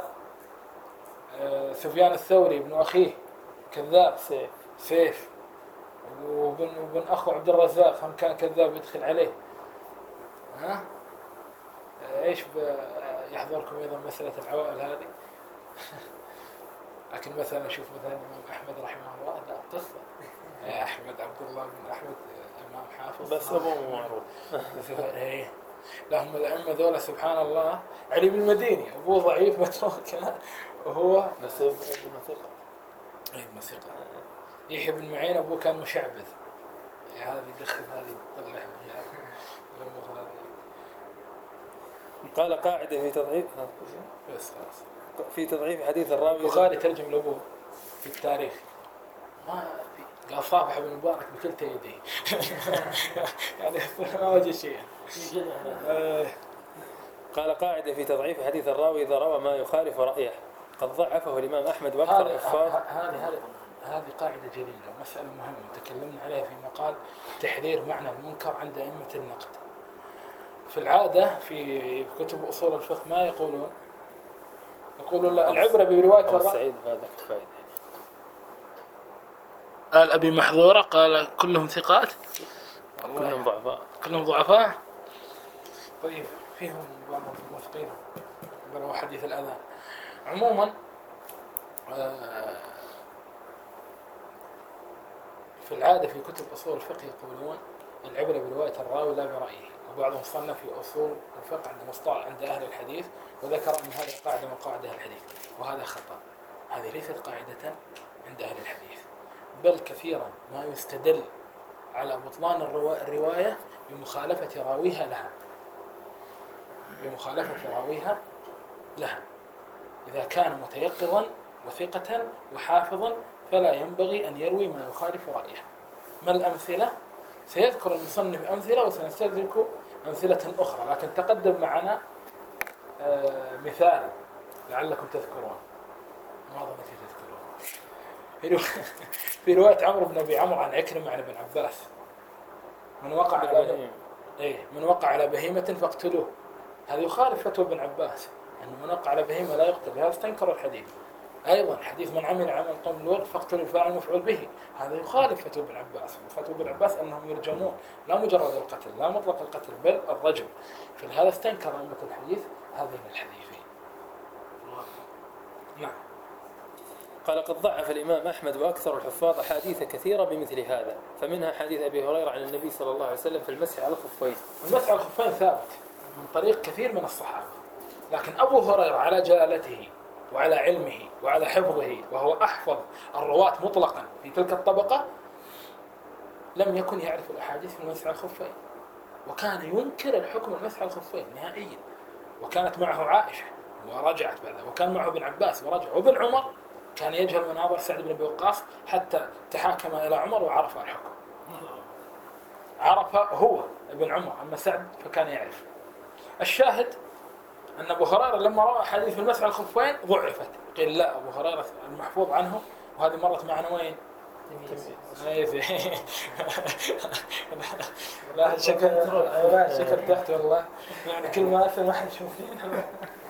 سفيان الثوري ابن أخيه كذاب سيف. وبن أخو عبد الرزاق هم كان كذاب يدخل عليه. إيش يحضركم أيضا مسألة العوائل هذه؟ لكن مثلا نشوف مثلا الإمام أحمد رحمه الله لا قصة يا أحمد عبد الله بن أحمد إمام حافظ بس أبوه معروف. لهم الأئمة ذولا سبحان الله. علي بن المديني أبوه ضعيف متروك وهو بس ابن ثقة. ثقة. يحيى بن معين أبوه كان مشعبذ هذه دخل هذه طلع قال قاعدة في تضعيف حديث الراوي. البخاري ترجم لأبوه في التاريخ ما في، قال صافح ابن مبارك بكلتا يديه. يعني ما وجه شيء. قال قاعدة في تضعيف حديث الراوي إذا روى ما يخالف رأيه قد ضعفه الإمام أحمد وأكثر الحفاظ. هذه قاعدة جليلة ومسألة مهمة تكلمنا عليها في مقال تحرير معنى المنكر عند أئمة النقد. في العادة في كتب أصول الفقه ما يقولون لا العبرة برواية السعيد هذا كفاية. قال أبي محظورة قال كلهم ثقات كلهم ضعفاء. طيب فيهم بعضهم موثقين بروا حديث الأذان. عموما في العادة في كتب أصول الفقه يقولون العبرة برواية الراوي لا برأيه، وبعضهم صنف في أصول الفقه عند أهل الحديث وذكر أن هذه قاعدة من قواعد أهل الحديث، وهذا خطأ. هذه ليست قاعدة عند أهل الحديث، بل كثيرا ما يستدل على بطلان الرواية بمخالفة راويها لها إذا كان متيقظا وثقة وحافظا فلا ينبغي أن يروي ما يخالف رأيه. ما الأمثلة؟ سيذكر المصنف أمثلة وسنستدرك أمثلة أخرى، لكن تقدم معنا مثال لعلكم تذكرون. ما ظنيت تذكرون. في رواية عمرو بن أبي عمرو عن عكرمة عن ابن عباس من وقع على بهيمة فاقتلوه. هذا يخالف فتوى ابن عباس أن من وقع على بهيمة لا يقتل، هذا استنكر الحديث. أيضا حديث من عمل عمل قوم لوط فاقتلوا الفاعل مفعول به، هذا يخالف فتوى ابن عباس. فتوى ابن عباس أنهم يرجمون لا مجرد القتل، لا مطلق القتل بل الرجم. فلهذا استنكر أئمة الحديث هذين الحديثين. نعم. قال قد ضعف الإمام أحمد وأكثر الحفاظ أحاديث كثيرة بمثل هذا، فمنها حديث أبي هريرة عن النبي صلى الله عليه وسلم في المسح على الخفين. المسح على الخفين ثابت من طريق كثير من الصحابة، لكن أبو هريرة على جلالته وعلى علمه وعلى حفظه وهو أحفظ الرواة مطلقا في تلك الطبقة لم يكن يعرف الأحاديث في المسح على الخفين، وكان ينكر الحكم المسح على الخفين نهائيا. وكانت معه عائشة ورجعت بعدها، وكان معه ابن عباس ورجع، وابن عمر كان يجهل مناظر سعد بن أبي وقاص حتى تحاكم إلى عمر وعرف الحكم. عرف هو ابن عمر، أما سعد فكان يعرف. الشاهد أن أبو هريرة لما رأى حديث المسح على الخفين ضعفت، قيل لا أبو هريرة المحفوظ عنه، وهذه مرت معنا وين؟ لا شكر تحت والله، يعني كل ما أثنى ما حد يشوفين.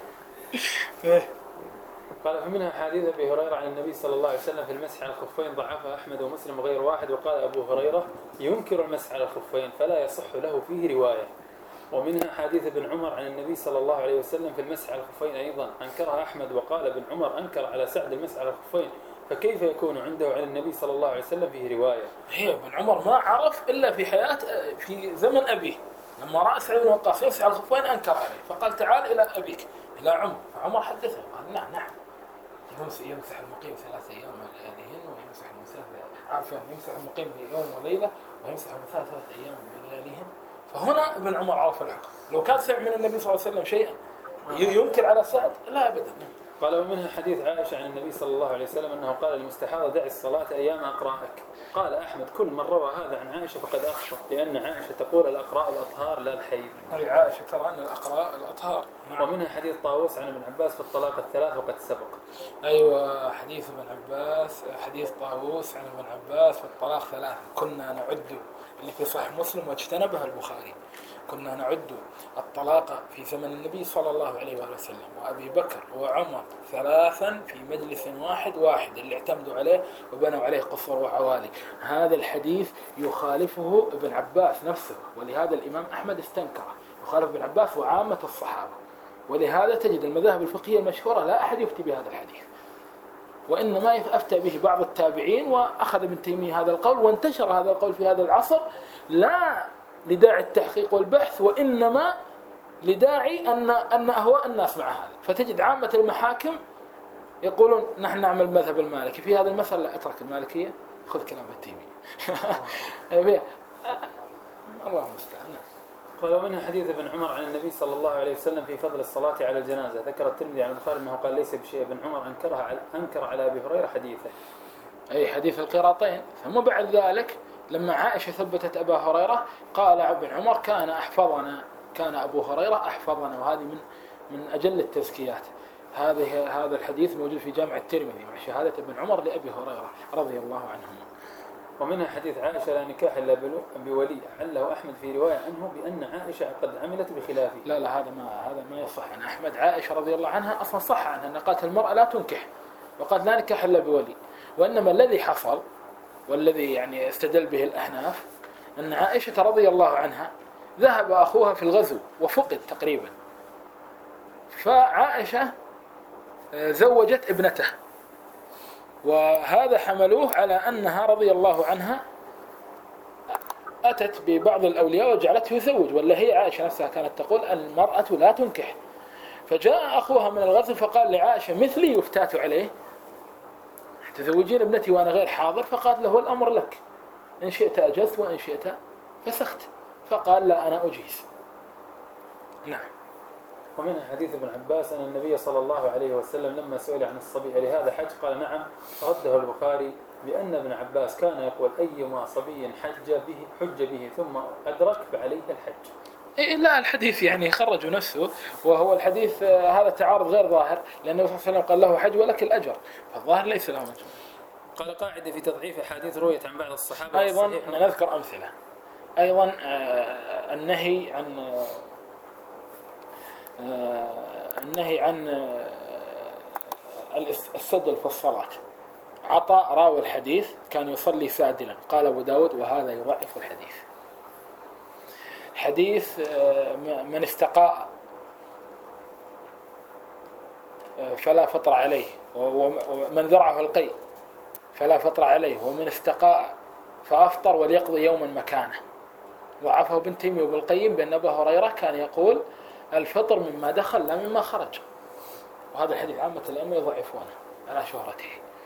قال فمنها حديث أبي هريرة عن النبي صلى الله عليه وسلم في المسح على الخفين ضعفها أحمد ومسلم وغير واحد. وقال أبو هريرة ينكر المسح على الخفين فلا يصح له فيه رواية. ومنها حديث ابن عمر عن النبي صلى الله عليه وسلم في المسح على الخفين أيضا أنكرها أحمد. وقال ابن عمر أنكر على سعد المسح على الخفين، فكيف يكون عنده عن النبي صلى الله عليه وسلم فيه رواية؟ هي ابن عمر ما عرف إلا في زمن أبيه، لما رأى سعد بن وقاص يمسح على الخفين أنكر عليه، فقال تعال إلى أبيك إلى عمر، فعمر حدثه قال نعم يمسح المقيم 3 أيام ولياليهن، ويمسح المسافر يمسح المقيم يوم وليلة، ويمسح المسافر 3 أيام ولياليهن. فهنا ابن عمر عرف الحكم. لو كان سمع من النبي صلى الله عليه وسلم شيئا ينكر على سعد لا أبدا. قال ومنها حديث عائشة عن النبي صلى الله عليه وسلم أنه قال للمستحاضة دع الصلاة أيام أقرائك. قال أحمد كل من روى هذا عن عائشة فقد أخطأ، لأن عائشة تقول الأقراء الأطهار لا الحيض. هي عائشة ترى أن الأقراء الأطهار. ومنها حديث طاووس عن ابن عباس في الطلاق 3 وقد سبق. أيوة حديث ابن عباس، حديث طاووس عن ابن عباس في الطلاق 3 كنا نعد اللي في صحيح مسلم واجتنبها البخاري. كنا نعد الطلاق في زمن النبي صلى الله عليه وآله وسلم وأبي بكر وعمر 3 في مجلس واحد اللي اعتمدوا عليه وبنوا عليه قصر وعوالي. هذا الحديث يخالفه ابن عباس نفسه، ولهذا الإمام أحمد استنكره، يخالف ابن عباس وعامة الصحابة. ولهذا تجد المذاهب الفقهية المشهورة لا أحد يفتي بهذا الحديث، وإنما أفتى به بعض التابعين، وأخذ ابن تيمية هذا القول وانتشر هذا القول في هذا العصر، لا لداعي التحقيق والبحث وإنما لداعي أن أهواء الناس مع هذا. فتجد عامة المحاكم يقولون نحن نعمل المذهب المالكي في هذا المثل، لا اترك المالكية خذ كلام التيمية. الله المستعان. قال ومنها حديث ابن عمر عن النبي صلى الله عليه وسلم في فضل الصلاة على الجنازة. ذكر الترمذي عن البخاري أنه قال ليس بشيء. ابن عمر أنكر على أبي هريرة حديثه، أي حديث القراطين. ثم بعد ذلك لما عائشة ثبتت أبا هريرة قال ابن عمر كان أبو هريرة أحفظنا، وهذه من أجل التزكيات. هذا الحديث موجود في جامع الترمذي مع شهادة ابن عمر لأبي هريرة رضي الله عنهما. ومنها حديث عائشة لا نكاح إلا بولي، عله أحمد في رواية عنه بأن عائشة قد عملت بخلافه. لا هذا ما يصح عن أحمد. عائشة رضي الله عنها أصلا صح عنها أن قالت المرأة لا تنكح، وقالت لا نكاح إلا بولي. وإنما الذي حصل والذي يعني استدل به الأحناف أن عائشة رضي الله عنها ذهب أخوها في الغزو وفقد تقريبا، فعائشة زوجت ابنته، وهذا حملوه على أنها رضي الله عنها أتت ببعض الأولياء وجعلته يزوج، ولا هي عائشة نفسها كانت تقول المرأة لا تنكح. فجاء أخوها من الغزو فقال لعائشة مثلي يفتات عليه تزوجين ابنتي وأنا غير حاضر، فقال له الأمر لك، إن شئت أجزت وإن شئت فسخت. فقال لا أنا أجيز. نعم. ومنها حديث ابن عباس أن النبي صلى الله عليه وسلم لما سئل عن الصبي لهذا حج قال نعم، رده البخاري بأن ابن عباس كان يقول أيما صبي حج به ثم أدرك فعليه الحج. لا الحديث يعني خرجوا نفسه، وهو الحديث هذا تعارض غير ظاهر، لأن النبي صلى الله عليه وسلم قال له حج ولك الأجر، فالظاهر ليس له أجر. قال قاعدة في تضعيف أحاديث رؤية عن بعض الصحابة أيضا نذكر أمثلة. أيضا النهي عن السدل في الصلاة. عطاء راوي الحديث كان يصلي سادلا، قال أبو داود وهذا يضعف الحديث. حديث من استقاء فلا فطر عليه، ومن ذرعه القيء فلا فطر عليه، ومن استقاء فأفطر وليقضي يوما مكانه. ضعفه ابن تيمية وابن القيم بأن أبا هريرة كان يقول الفطر مما دخل لا مما خرج، وهذا الحديث عامة الأئمة يضعفونه على شهرته.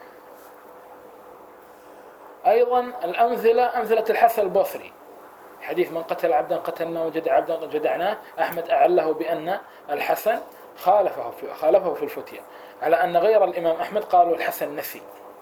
أيضا أمثلة الحسن البصري، حديث من قتل عبدا قتلنا وجدع عبدا جدعناه، أحمد أعله بأن الحسن خالفه في الفتية، على أن غير الإمام أحمد قالوا الحسن نسي.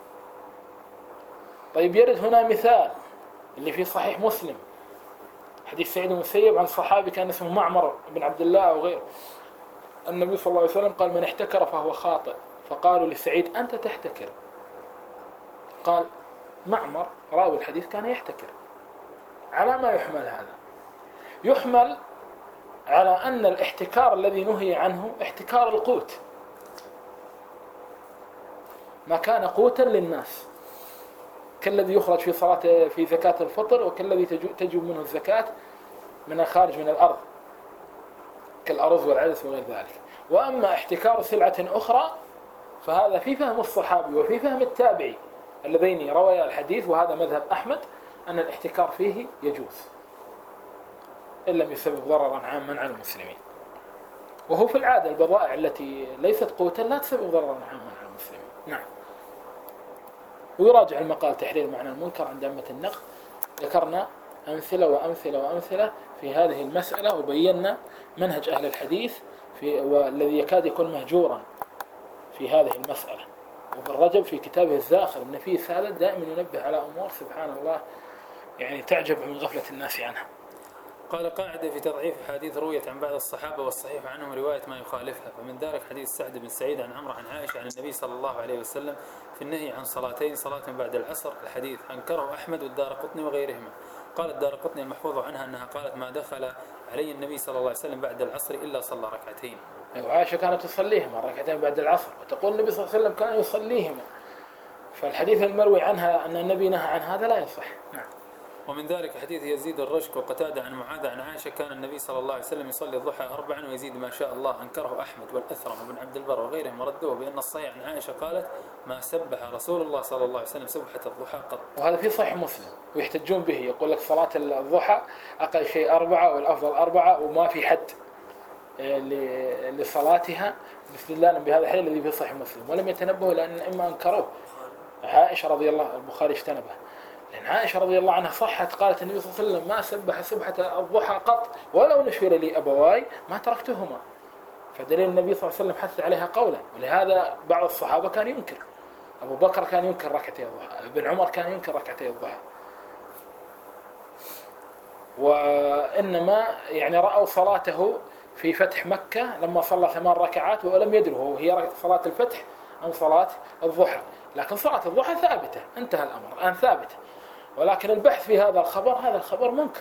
طيب يرد هنا مثال اللي في صحيح مسلم، حديث سعيد بن المسيب عن صحابي كان اسمه معمر بن عبد الله أو غيره، النبي صلى الله عليه وسلم قال من احتكر فهو خاطئ، فقالوا لسعيد أنت تحتكر، قال معمر راوي الحديث كان يحتكر. على ما يحمل هذا؟ يحمل على أن الاحتكار الذي نهي عنه احتكار القوت، ما كان قوتا للناس، كالذي يخرج في صلاة في زكاة الفطر، وكالذي تجب منه الزكاة من الخارج من الأرض كالأرز والعدس وغير ذلك. وأما احتكار سلعة أخرى فهذا في فهم الصحابي وفي فهم التابعي اللذين رويا الحديث، وهذا مذهب أحمد أن الاحتكار فيه يجوز إن لم يسبب ضررا عاما على المسلمين. وهو في العادة البضائع التي ليست قوتا لا تسبب ضررا عاما على المسلمين. نعم. ويراجع المقال تحرير معنى المنكر عند أئمة النقد، ذكرنا أمثلة وأمثلة في هذه المسألة، وبينا منهج أهل الحديث والذي يكاد يكون مهجورا في هذه المسألة. وابن رجب في كتابه الزاخر النفيس هذا دائما ينبه على أمور سبحان الله يعني تعجب من غفلة الناس عنها. قال قاعدة في تضعيف حديث روية عن بعض الصحابة والصحيح عنهم رواية ما يخالفها، فمن ذلك حديث سعد بن سعيد عن عمرو عن عائشة عن النبي صلى الله عليه وسلم في النهي عن صلاتين، صلاة بعد العصر. الحديث أنكره أحمد والدارقطني وغيرهما. قال الدارقطني المحفوظ عنها أنها قالت ما دخل علي النبي صلى الله عليه وسلم بعد العصر إلا صلى ركعتين. وعائشة كانت تصليهما ركعتين بعد العصر، وتقول النبي صلى الله عليه وسلم كان يصليهما، فالحديث المروي عنها أن النبي نهى عن هذا لا يصح. نعم. ومن ذلك حديث يزيد الرشك وقتادة عن معاذ عن عائشة كان النبي صلى الله عليه وسلم يصلي الضحى 4 ويزيد ما شاء الله. أنكره أحمد والأثرم وابن عبد البر وغيرهم وردوه بأن الصحيح عن عائشة قالت ما سبح رسول الله صلى الله عليه وسلم سبحة الضحى قط. وهذا في صحيح مسلم ويحتجون به، يقول لك صلاة الضحى أقل شيء 4 والأفضل 4 وما في حد لصلاتها باستدلالا بهذا الحديث الذي في صحيح مسلم، ولم يتنبهوا لأن إما أنكروه. عائشة رضي الله البخاري اجتنبه. لأن عائشة رضي الله عنها صحت قالت النبي صلى الله عليه وسلم ما سبح سبحة الضحى قط ولو نشر لي أبواي ما تركتهما. فدليل النبي صلى الله عليه وسلم حث عليها قولا. ولهذا بعض الصحابة كان ينكر، أبو بكر كان ينكر ركعتي الضحى، ابن عمر كان ينكر ركعتي الضحى. وإنما يعني رأوا صلاته في فتح مكة لما صلى 8 ركعات ولم يدروا هي صلاة الفتح أم صلاة الضحى، لكن صلاة الضحى ثابتة، انتهى الأمر الآن ثابتة. ولكن البحث في هذا الخبر منكر.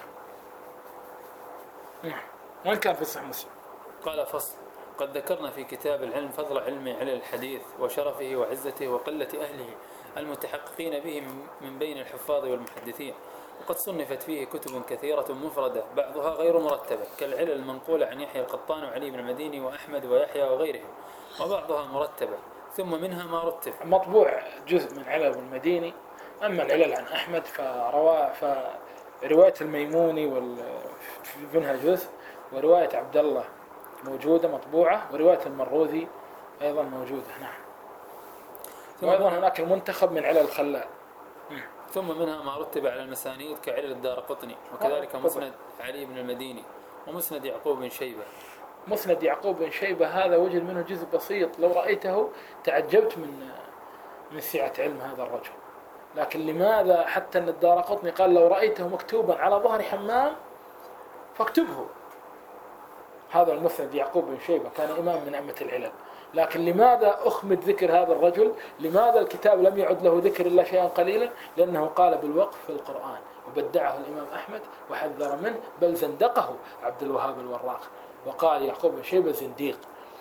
وين كان في صحيح مسلم؟ قال فصل: قد ذكرنا في كتاب العلم فضل علم علل الحديث وشرفه وعزته وقلة أهله المتحققين به من بين الحفاظ والمحدثين، وقد صنفت فيه كتب كثيرة مفردة بعضها غير مرتبة كالعلل المنقولة عن يحيى القطان وعلي بن المديني وأحمد ويحيى وغيرهم، وبعضها مرتبة ثم منها ما رتب. مطبوع جزء من علل المديني. أما العلل عن أحمد فرواية الميموني منها جزء، ورواية عبد الله موجودة مطبوعة، ورواية المروذي أيضا موجودة. نعم. وأيضا هناك المنتخب من علل الخلال. ثم منها ما رتب على المسانيد كعلل الدارقطني، وكذلك مسند علي بن المديني ومسند يعقوب بن شيبة. مسند يعقوب بن شيبة هذا وجد منه جزء بسيط، لو رأيته تعجبت من سعة علم هذا الرجل. لكن لماذا حتى أن الدارقطني قال لو رأيته مكتوبا على ظهر حمام فاكتبه. هذا المسند يعقوب بن شيبة كان إمام من أئمة العلل، لكن لماذا أخمد ذكر هذا الرجل؟ لماذا الكتاب لم يعد له ذكر إلا شيئا قليلا؟ لأنه قال بالوقف في القرآن، وبدعه الإمام أحمد وحذر منه، بل زندقه عبد الوهاب الوراق وقال يعقوب بن شيبة زنديق.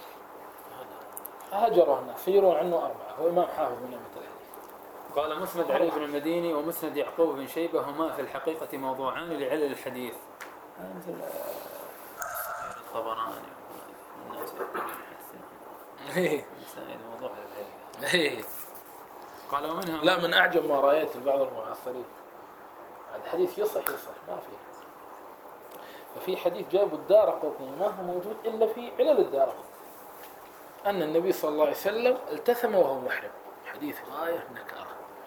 هجره الناس يرون عنه 4. هو إمام حافظ من أئمة العلل. قال مسند علي بن المديني ومسند يعقوب بن شيبة هما في الحقيقة موضوعان لعلل الحديث. الطبراني قال ومنها لا من أعجب ما رأيت بعض المعاصرين الحديث يصح ما فيه. ففي حديث جابوا الدارقطني ما هو موجود إلا في علل الدارقطني أن النبي صلى الله عليه وسلم التثم وهو محرم. حديث غاية نكارة.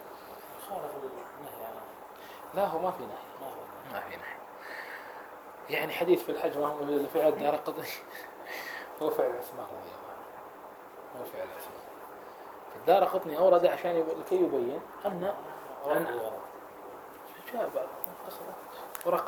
لا هو ما في نهي. يعني حديث في الحج ما هو موجود إلا في علل الدارقطني. هو فعل عثمان رضي الله عنه. هو فعل عثمان. الدارقطني أورد عشان لكي يبين أن جاء بعض ورقم.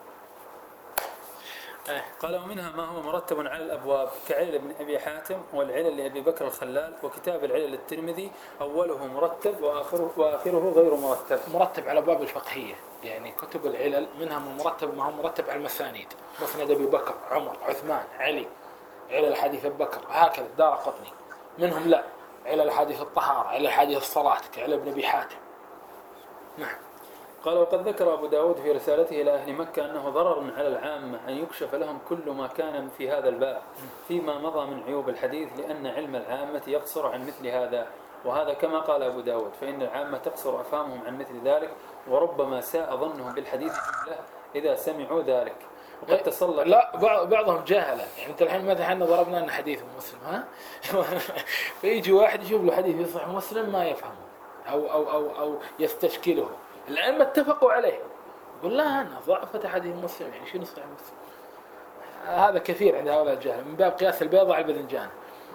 قال ومنها ما هو مرتب على الأبواب كعلل ابن أبي حاتم والعلل لأبي بكر الخلال وكتاب العلل الترمذي، أوله مرتب وآخره غير مرتب. مرتب على باب الفقهية، يعني كتب العلل منها مرتب ما هو مرتب على المسانيد، مسند أبي بكر عمر عثمان علي، علل حديث أبي بكر هكذا. الدارقطني منهم لا، علل حديث الطهارة، علل حديث الصلاة كعلل ابن أبي حاتم. نعم. قال وقد ذكر أبو داود في رسالته إلى أهل مكة أنه ضرر على العامة أن يكشف لهم كل ما كان في هذا الباب فيما مضى من عيوب الحديث، لأن علم العامة يقصر عن مثل هذا، وهذا كما قال أبو داود فإن العامة تقصر أفهامهم عن مثل ذلك، وربما ساء ظنهم بالحديث جملة إذا سمعوا ذلك. وقد تسلط لا بعضهم جاهلة، يعني أنت الحين مثلا احنا ضربنا أن حديث مسلم فيجي واحد يشوف له حديث في صحيح مسلم ما يفهمه أو يستشكله، العلم اتفقوا عليه، يقول لا أنا ضعفت حديث مسلم، يعني شنو صحيح مسلم؟ هذا كثير عند هؤلاء الجهل من باب قياس البيضة على الباذنجان،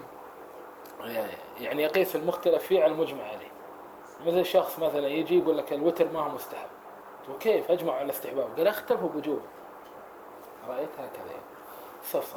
يعني يقيس المختلف فيه على المجمع عليه. مثل شخص مثلا يجي يقول لك الوتر ما هو مستحب، وكيف أجمع على الاستحباب؟ قال اختلفوا بوجوبه. رأيت هكذا صفصف.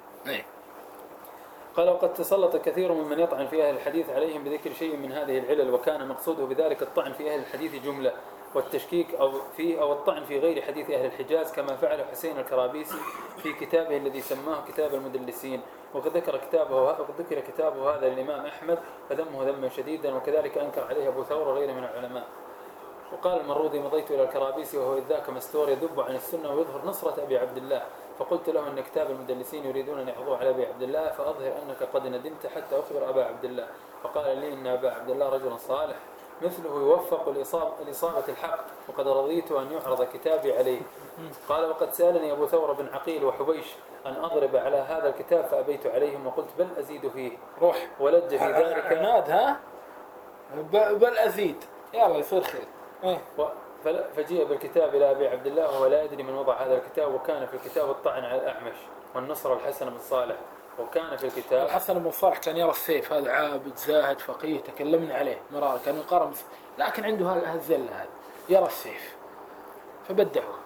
قال وقد تسلط كثير ممن يطعن في أهل الحديث عليهم بذكر شيء من هذه العلل، وكان مقصوده بذلك الطعن في أهل الحديث جملة، والتشكيك أو الطعن في غير حديث أهل الحجاز، كما فعل حسين الكرابيسي في كتابه الذي سماه كتاب المدلسين. وقد ذكر كتابه هذا للإمام أحمد فذمه ذما شديدا، وكذلك أنكر عليه أبو ثور وغيره من العلماء. وقال المروذي مضيت إلى الكرابيسي وهو إذ ذاك مستور يذب عن السنة ويظهر نصرة أبي عبد الله، فقلت له أن كتاب المدلسين يريدون أن يعرضوه على أبي عبد الله، فأظهر أنك قد ندمت حتى أخبر أبا عبد الله. فقال لي إن أبا عبد الله رجل صالح مثله يوفق لإصابة الحق، وقد رضيت أن يعرض كتابي عليه. قال وقد سألني أبو ثور بن عقيل وحبيش أن أضرب على هذا الكتاب فأبيت عليهم، وقلت بل أزيد فيه. روح ولج في ذلك عناد بل أزيد، يلا يصير خير. فجيء بالكتاب إلى أبي عبد الله وهو لا يدري من وضع هذا الكتاب، وكان في الكتاب الطعن على الأعمش والنصر الحسن بن صالح، وكان في الكتاب الحسن بن صالح كان يرى السيف هذا عابد زاهد فقيه، تكلمنا عليه مرارا، كان يقارن لكن عنده هالزلة هذا يرى السيف فبدعوه.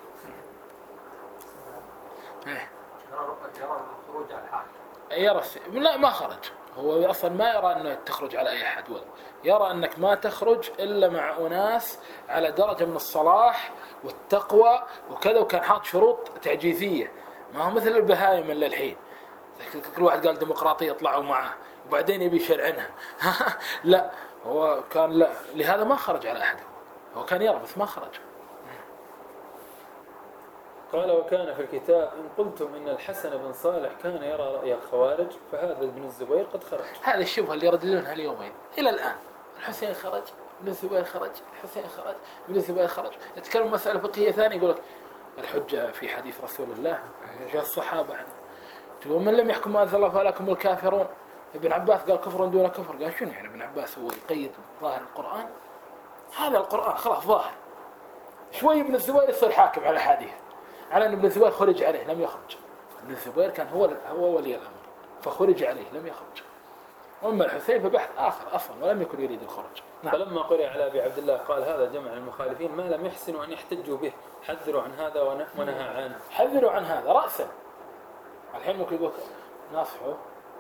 يرى الخروج على الحاكم. يرى السيف لا ما خرج، هو أصلا ما يرى أنه تخرج على أي أحد، ولا يرى أنك ما تخرج إلا مع أناس على درجة من الصلاح والتقوى وكذا، وكان حاط شروط تعجيزية، ما هو مثل البهايم اللي الحين كل واحد قال ديمقراطية طلعوا معه وبعدين يبي يشرعنها. لا هو كان لا، لهذا ما خرج على أحد، هو كان يرى بس ما خرج. قال وكان في الكتاب إن قلتم إن الحسن بن صالح كان يرى رأي الخوارج فهذا ابن الزبير قد خرج. هذه الشبهة اللي يرددونها اليومين إلى الآن، الحسين خرج، ابن الزبير خرج، الحسين خرج، ابن الزبير خرج. يتكلم مسألة فقهية ثانية يقول لك الحجة في حديث رسول الله جاء الصحابة عنه، تقول من لم يحكم ما أنزل الله فلكم الكافرون. ابن عباس قال كفر دون كفر، قال شنو يعني ابن عباس هو يقيد ظاهر القرآن؟ هذا القرآن خلاص ظاهر. شوي ابن الزبير يصير حاكم على حديث على أن ابن الزبير خرج عليه لم يخرج. ابن الزبير كان هو ولي الأمر فخرج عليه لم يخرج. أما الحسين فبحث آخر أصلا ولم يكن يريد الخروج. نعم. فلما قرئ على أبي عبد الله قال هذا جمع المخالفين ما لم يحسنوا أن يحتجوا به، حذروا عن هذا ونهى عنه. حذروا عن هذا رأسا. الحين ممكن يقول ناصحه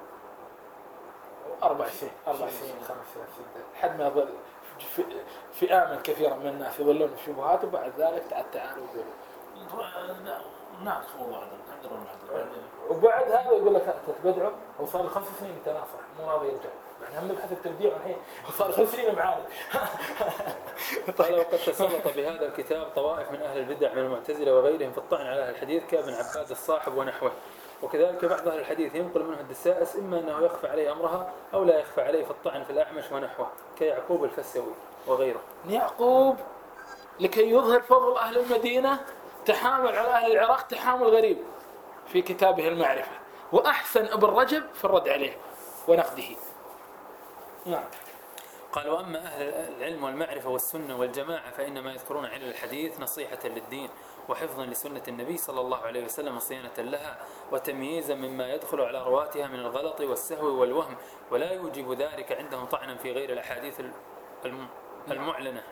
4 سنين 5 سنين لحد ما يظل فئام كثيرا من الناس يظلون في الشبهات، وبعد ذلك تعالوا يقولوا ناس والله وبعد هذا يقول لك تتبدعوا. هو صار 5 سنين يتناصح مو راضي يرجع، يعني هم نبحث التبديع الحين صار 5 سنين معانا. قال وقد تسلط بهذا الكتاب طوائف من أهل البدع من المعتزلة وغيرهم في الطعن على أهل الحديث كابن عباد الصاحب ونحوه، وكذلك بعض أهل الحديث ينقل منه الدسائس إما أنه يخفى عليه أمرها أو لا يخفى عليه في الطعن في الأعمش ونحوه كيعقوب الفسوي وغيره. يعقوب لكي يظهر فضل أهل المدينة تحامل على أهل العراق تحامل غريب في كتابه المعرفة، وأحسن ابن رجب في الرد عليه ونقده. نعم. قال وأما أهل العلم والمعرفة والسنة والجماعة فإنما يذكرون علل الحديث نصيحة للدين وحفظا لسنة النبي صلى الله عليه وسلم وصيانة لها وتمييزا مما يدخل على رواتها من الغلط والسهو والوهم، ولا يوجب ذلك عندهم طعنا في غير الأحاديث المعلنة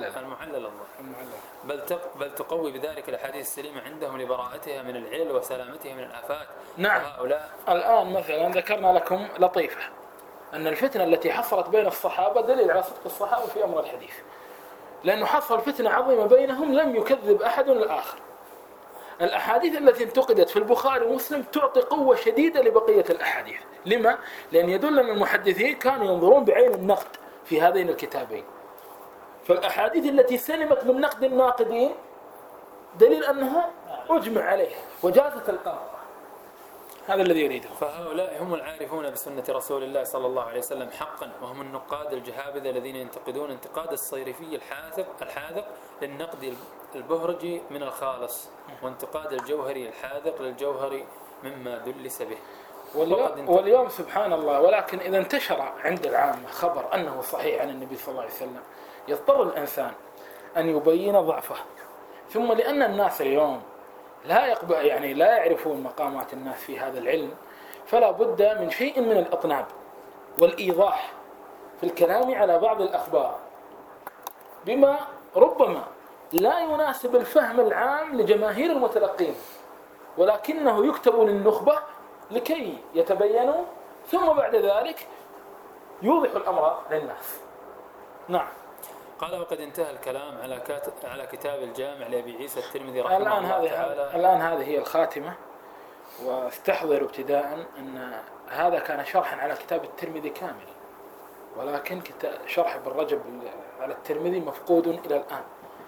بل تقوي بذلك الأحاديث السليمة عندهم لبراءتها من العلل وسلامتها من الآفات. نعم. الآن مثلا ذكرنا لكم لطيفة أن الفتنة التي حصلت بين الصحابة دليل على صدق الصحابة في أمر الحديث، لأنه حصل فتنة عظيمة بينهم لم يكذب أحد الآخر. الأحاديث التي انتقدت في البخاري ومسلم تعطي قوة شديدة لبقية الأحاديث. لما؟ لأن يدل أن المحدثين كانوا ينظرون بعين النقد في هذين الكتابين، فالأحاديث التي سلمت من نقد الناقدين دليل أنها أجمع عليها وجازت القراءة. هذا الذي يريده. فهؤلاء هم العارفون بسنة رسول الله صلى الله عليه وسلم حقا، وهم النقاد الجهابذة الذين ينتقدون انتقاد الصيرفي الحاذق للنقد البهرجي من الخالص، وانتقاد الجوهري الحاذق للجوهري مما دلس به. واليوم سبحان الله، ولكن إذا انتشر عند العامة خبر أنه صحيح عن النبي صلى الله عليه وسلم يضطر الإنسان أن يبين ضعفه. ثم لأن الناس اليوم لا يعرفون مقامات الناس في هذا العلم، فلا بد من شيء من الإطناب والإيضاح في الكلام على بعض الأخبار بما ربما لا يناسب الفهم العام لجماهير المتلقين، ولكنه يكتب للنخبة لكي يتبينوا، ثم بعد ذلك يوضح الأمر للناس. نعم. قال وقد انتهى الكلام على كتاب الجامع لأبي عيسى الترمذي رحمه الله تعالى. الآن هذه هي الخاتمة، واستحضر ابتداء أن هذا كان شرحا على كتاب الترمذي كامل، ولكن شرح ابن رجب على الترمذي مفقود إلى الآن،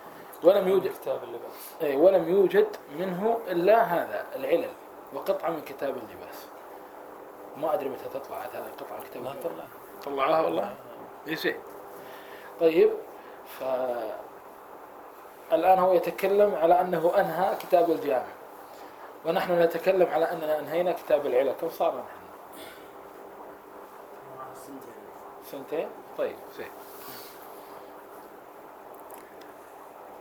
ولم يوجد منه إلا هذا العلل وقطعة من كتاب اللباس. ما أدري متى تطلعت هذه القطعة من كتاب اللباس. طلعها والله يسي. طيب، فالآن هو يتكلم على أنه أنهى كتاب الجامع، ونحن نتكلم على أننا أنهينا كتاب العلل. كم صار نحن؟ 2 طيب زين.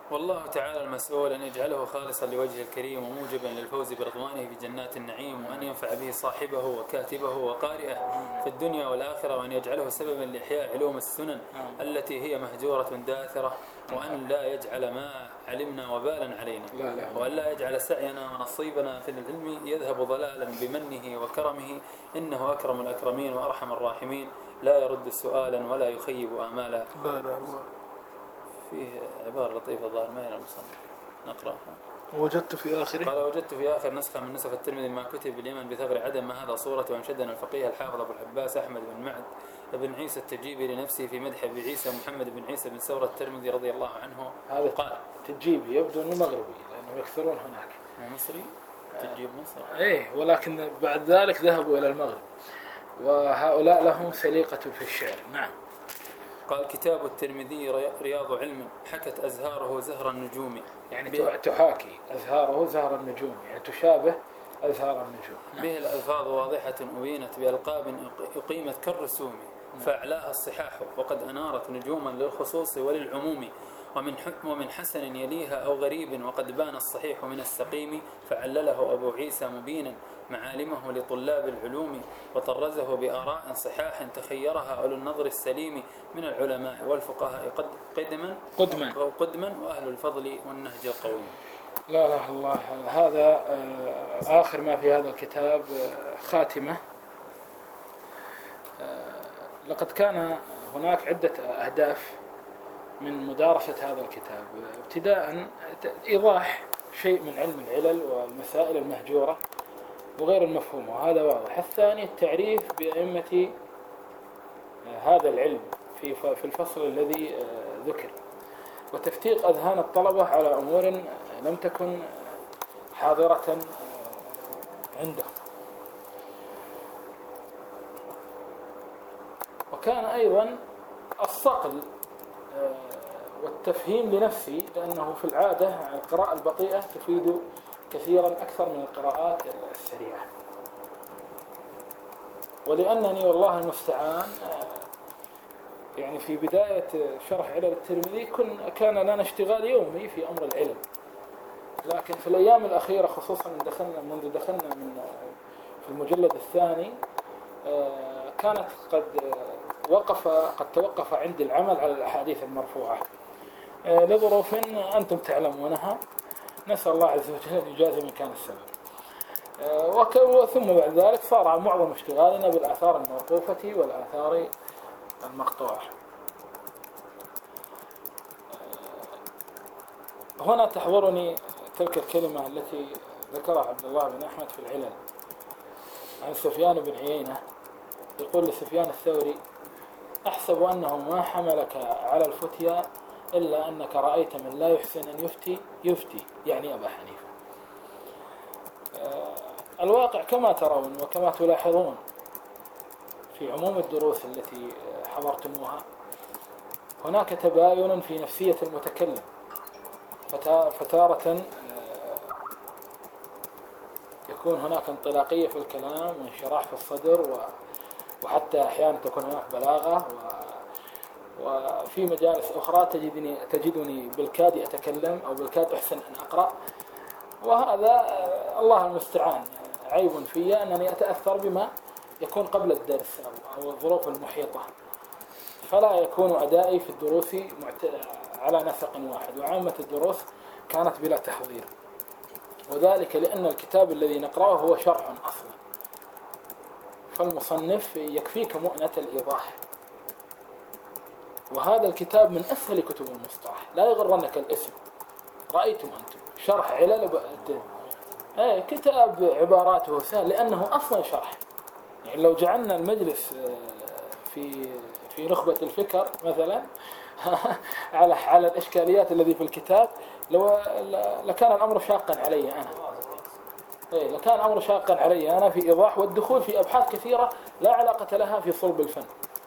والله تعالى المسؤول أن يجعله خالصا لوجهه الكريم وموجبا للفوز برضوانه في جنات النعيم، وأن ينفع به صاحبه وكاتبه وقارئه في الدنيا والآخرة، وأن يجعله سببا لإحياء علوم السنن التي هي مهجورة داثرة، وأن لا يجعل ما علمنا وبالا علينا، وأن لا يجعل سعينا ونصيبنا في العلم يذهب ضلالا بمنه وكرمه، إنه أكرم الأكرمين وأرحم الراحمين، لا يرد سؤالا ولا يخيب آمالا. فيه عبارة لطيفة ظاهر ما هي المصنف نقرأها. وجدت في آخره قال: وجدت في آخر نسخة من نسخ الترمذي ما كتب باليمن بثغر عدم ما هذا صورة، وانشدنا الفقيه الحافظ أبو العباس أحمد بن معد بن عيسى التجيبي لنفسه في مدح أبي عيسى محمد بن عيسى بن ثورة الترمذي رضي الله عنه. هذا قال تجيبي يبدو أنه مغربي لأنه يكثرون هناك. مصري تجيب مصر. إيه، ولكن بعد ذلك ذهبوا إلى المغرب، وهؤلاء لهم سليقة في الشعر. نعم. قال: كتاب الترمذي رياض علم، حكت أزهاره زهر النجوم. يعني تحاكي أزهاره زهر النجوم، يعني تشابه أزهار النجوم. به الألفاظ واضحة أبينت بألقاب أقيمت كالرسوم، فأعلاها الصحاح وقد أنارت نجوما للخصوص وللعموم، ومن حسن يليها أو غريب وقد بان الصحيح من السقيم، فعلله أبو عيسى مبينا معالمه لطلاب العلوم، وطرزه بآراء صحاح تخيرها أولو النظر السليم من العلماء والفقهاء قدما وأهل الفضل والنهج القويم. لا لا الله، هذا آخر ما في هذا الكتاب خاتمة. لقد كان هناك عدة أهداف من مدارسة هذا الكتاب، ابتداء إيضاح شيء من علم العلل والمسائل المهجورة وغير المفهومة، وهذا واضح. الثاني التعريف بأئمة هذا العلم في الفصل الذي ذكر، وتفتيق أذهان الطلبة على أمور لم تكن حاضرة عندهم. وكان أيضا الصقل والتفهيم لنفسي، لأنه في العادة القراءة البطيئة تفيد كثيرا أكثر من القراءات السريعة. ولأنني والله المستعان يعني في بداية شرح علل الترمذي كان لنا اشتغال يومي في أمر العلم، لكن في الأيام الأخيرة خصوصا منذ دخلنا في المجلد الثاني كانت قد توقف عندي العمل على الأحاديث المرفوعة لظروف أنتم تعلمونها، نسأل الله عز وجل أن يجازي من كان السبب. ثم بعد ذلك صار معظم اشتغالنا بالآثار الموقوفة والآثار المقطوعة. هنا تحضرني تلك الكلمة التي ذكرها عبد الله بن أحمد في العلل عن سفيان بن عيينة، يقول لسفيان الثوري: أحسب أنه ما حملك على الفتيا إلا أنك رأيت من لا يحسن أن يفتي، يعني أبا حنيفة. الواقع كما ترون وكما تلاحظون في عموم الدروس التي حضرتموها، هناك تباين في نفسية المتكلم، فتارة يكون هناك انطلاقية في الكلام وانشراح في الصدر، وحتى أحيانا تكون هناك بلاغة، وفي مجالس أخرى تجدني بالكاد أتكلم أو بالكاد أحسن أن أقرأ. وهذا الله المستعان عيب في أنني أتأثر بما يكون قبل الدرس أو الظروف المحيطة، فلا يكون أدائي في الدروس على نسق واحد، وعامة الدروس كانت بلا تحضير، وذلك لأن الكتاب الذي نقرأه هو شرح أصلا، فالمصنف يكفيك مؤنة الإيضاح، وهذا الكتاب من أسهل كتب المصطلح، لا يغرنك الاسم. رأيتم أنتم شرح علل كتاب عباراته سهل لأنه أصلا شرح. يعني لو جعلنا المجلس في نخبة الفكر مثلا على الإشكاليات التي في الكتاب لكان الأمر شاقا علي أنا. لكان الأمر شاقا علي أنا في إيضاح والدخول في أبحاث كثيرة لا علاقة لها في صلب الفن.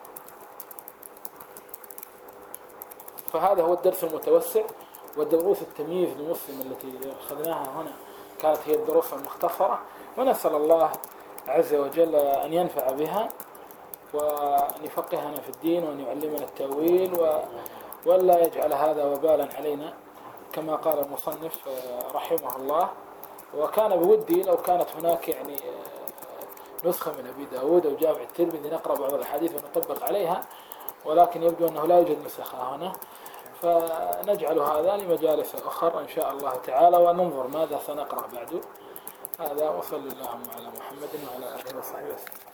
فهذا هو الدرس المتوسع، والدروس التمييز لمسلم التي أخذناها هنا كانت هي الدروس المختصرة، ونسأل الله عز وجل أن ينفع بها وأن يفقهنا في الدين وأن يعلمنا التأويل ولا يجعل هذا وبالا علينا كما قال المصنف رحمه الله. وكان بودي لو كانت هناك يعني نسخة من أبي داود أو جامع الترمذي نقرأ بعض الأحاديث ونطبق عليها، ولكن يبدو أنه لا يوجد نسخة هنا، فنجعل هذا لمجالس أخرى إن شاء الله تعالى، وننظر ماذا سنقرأ بعد هذا. وصلى الله على محمد وعلى آله وصحبه وسلم.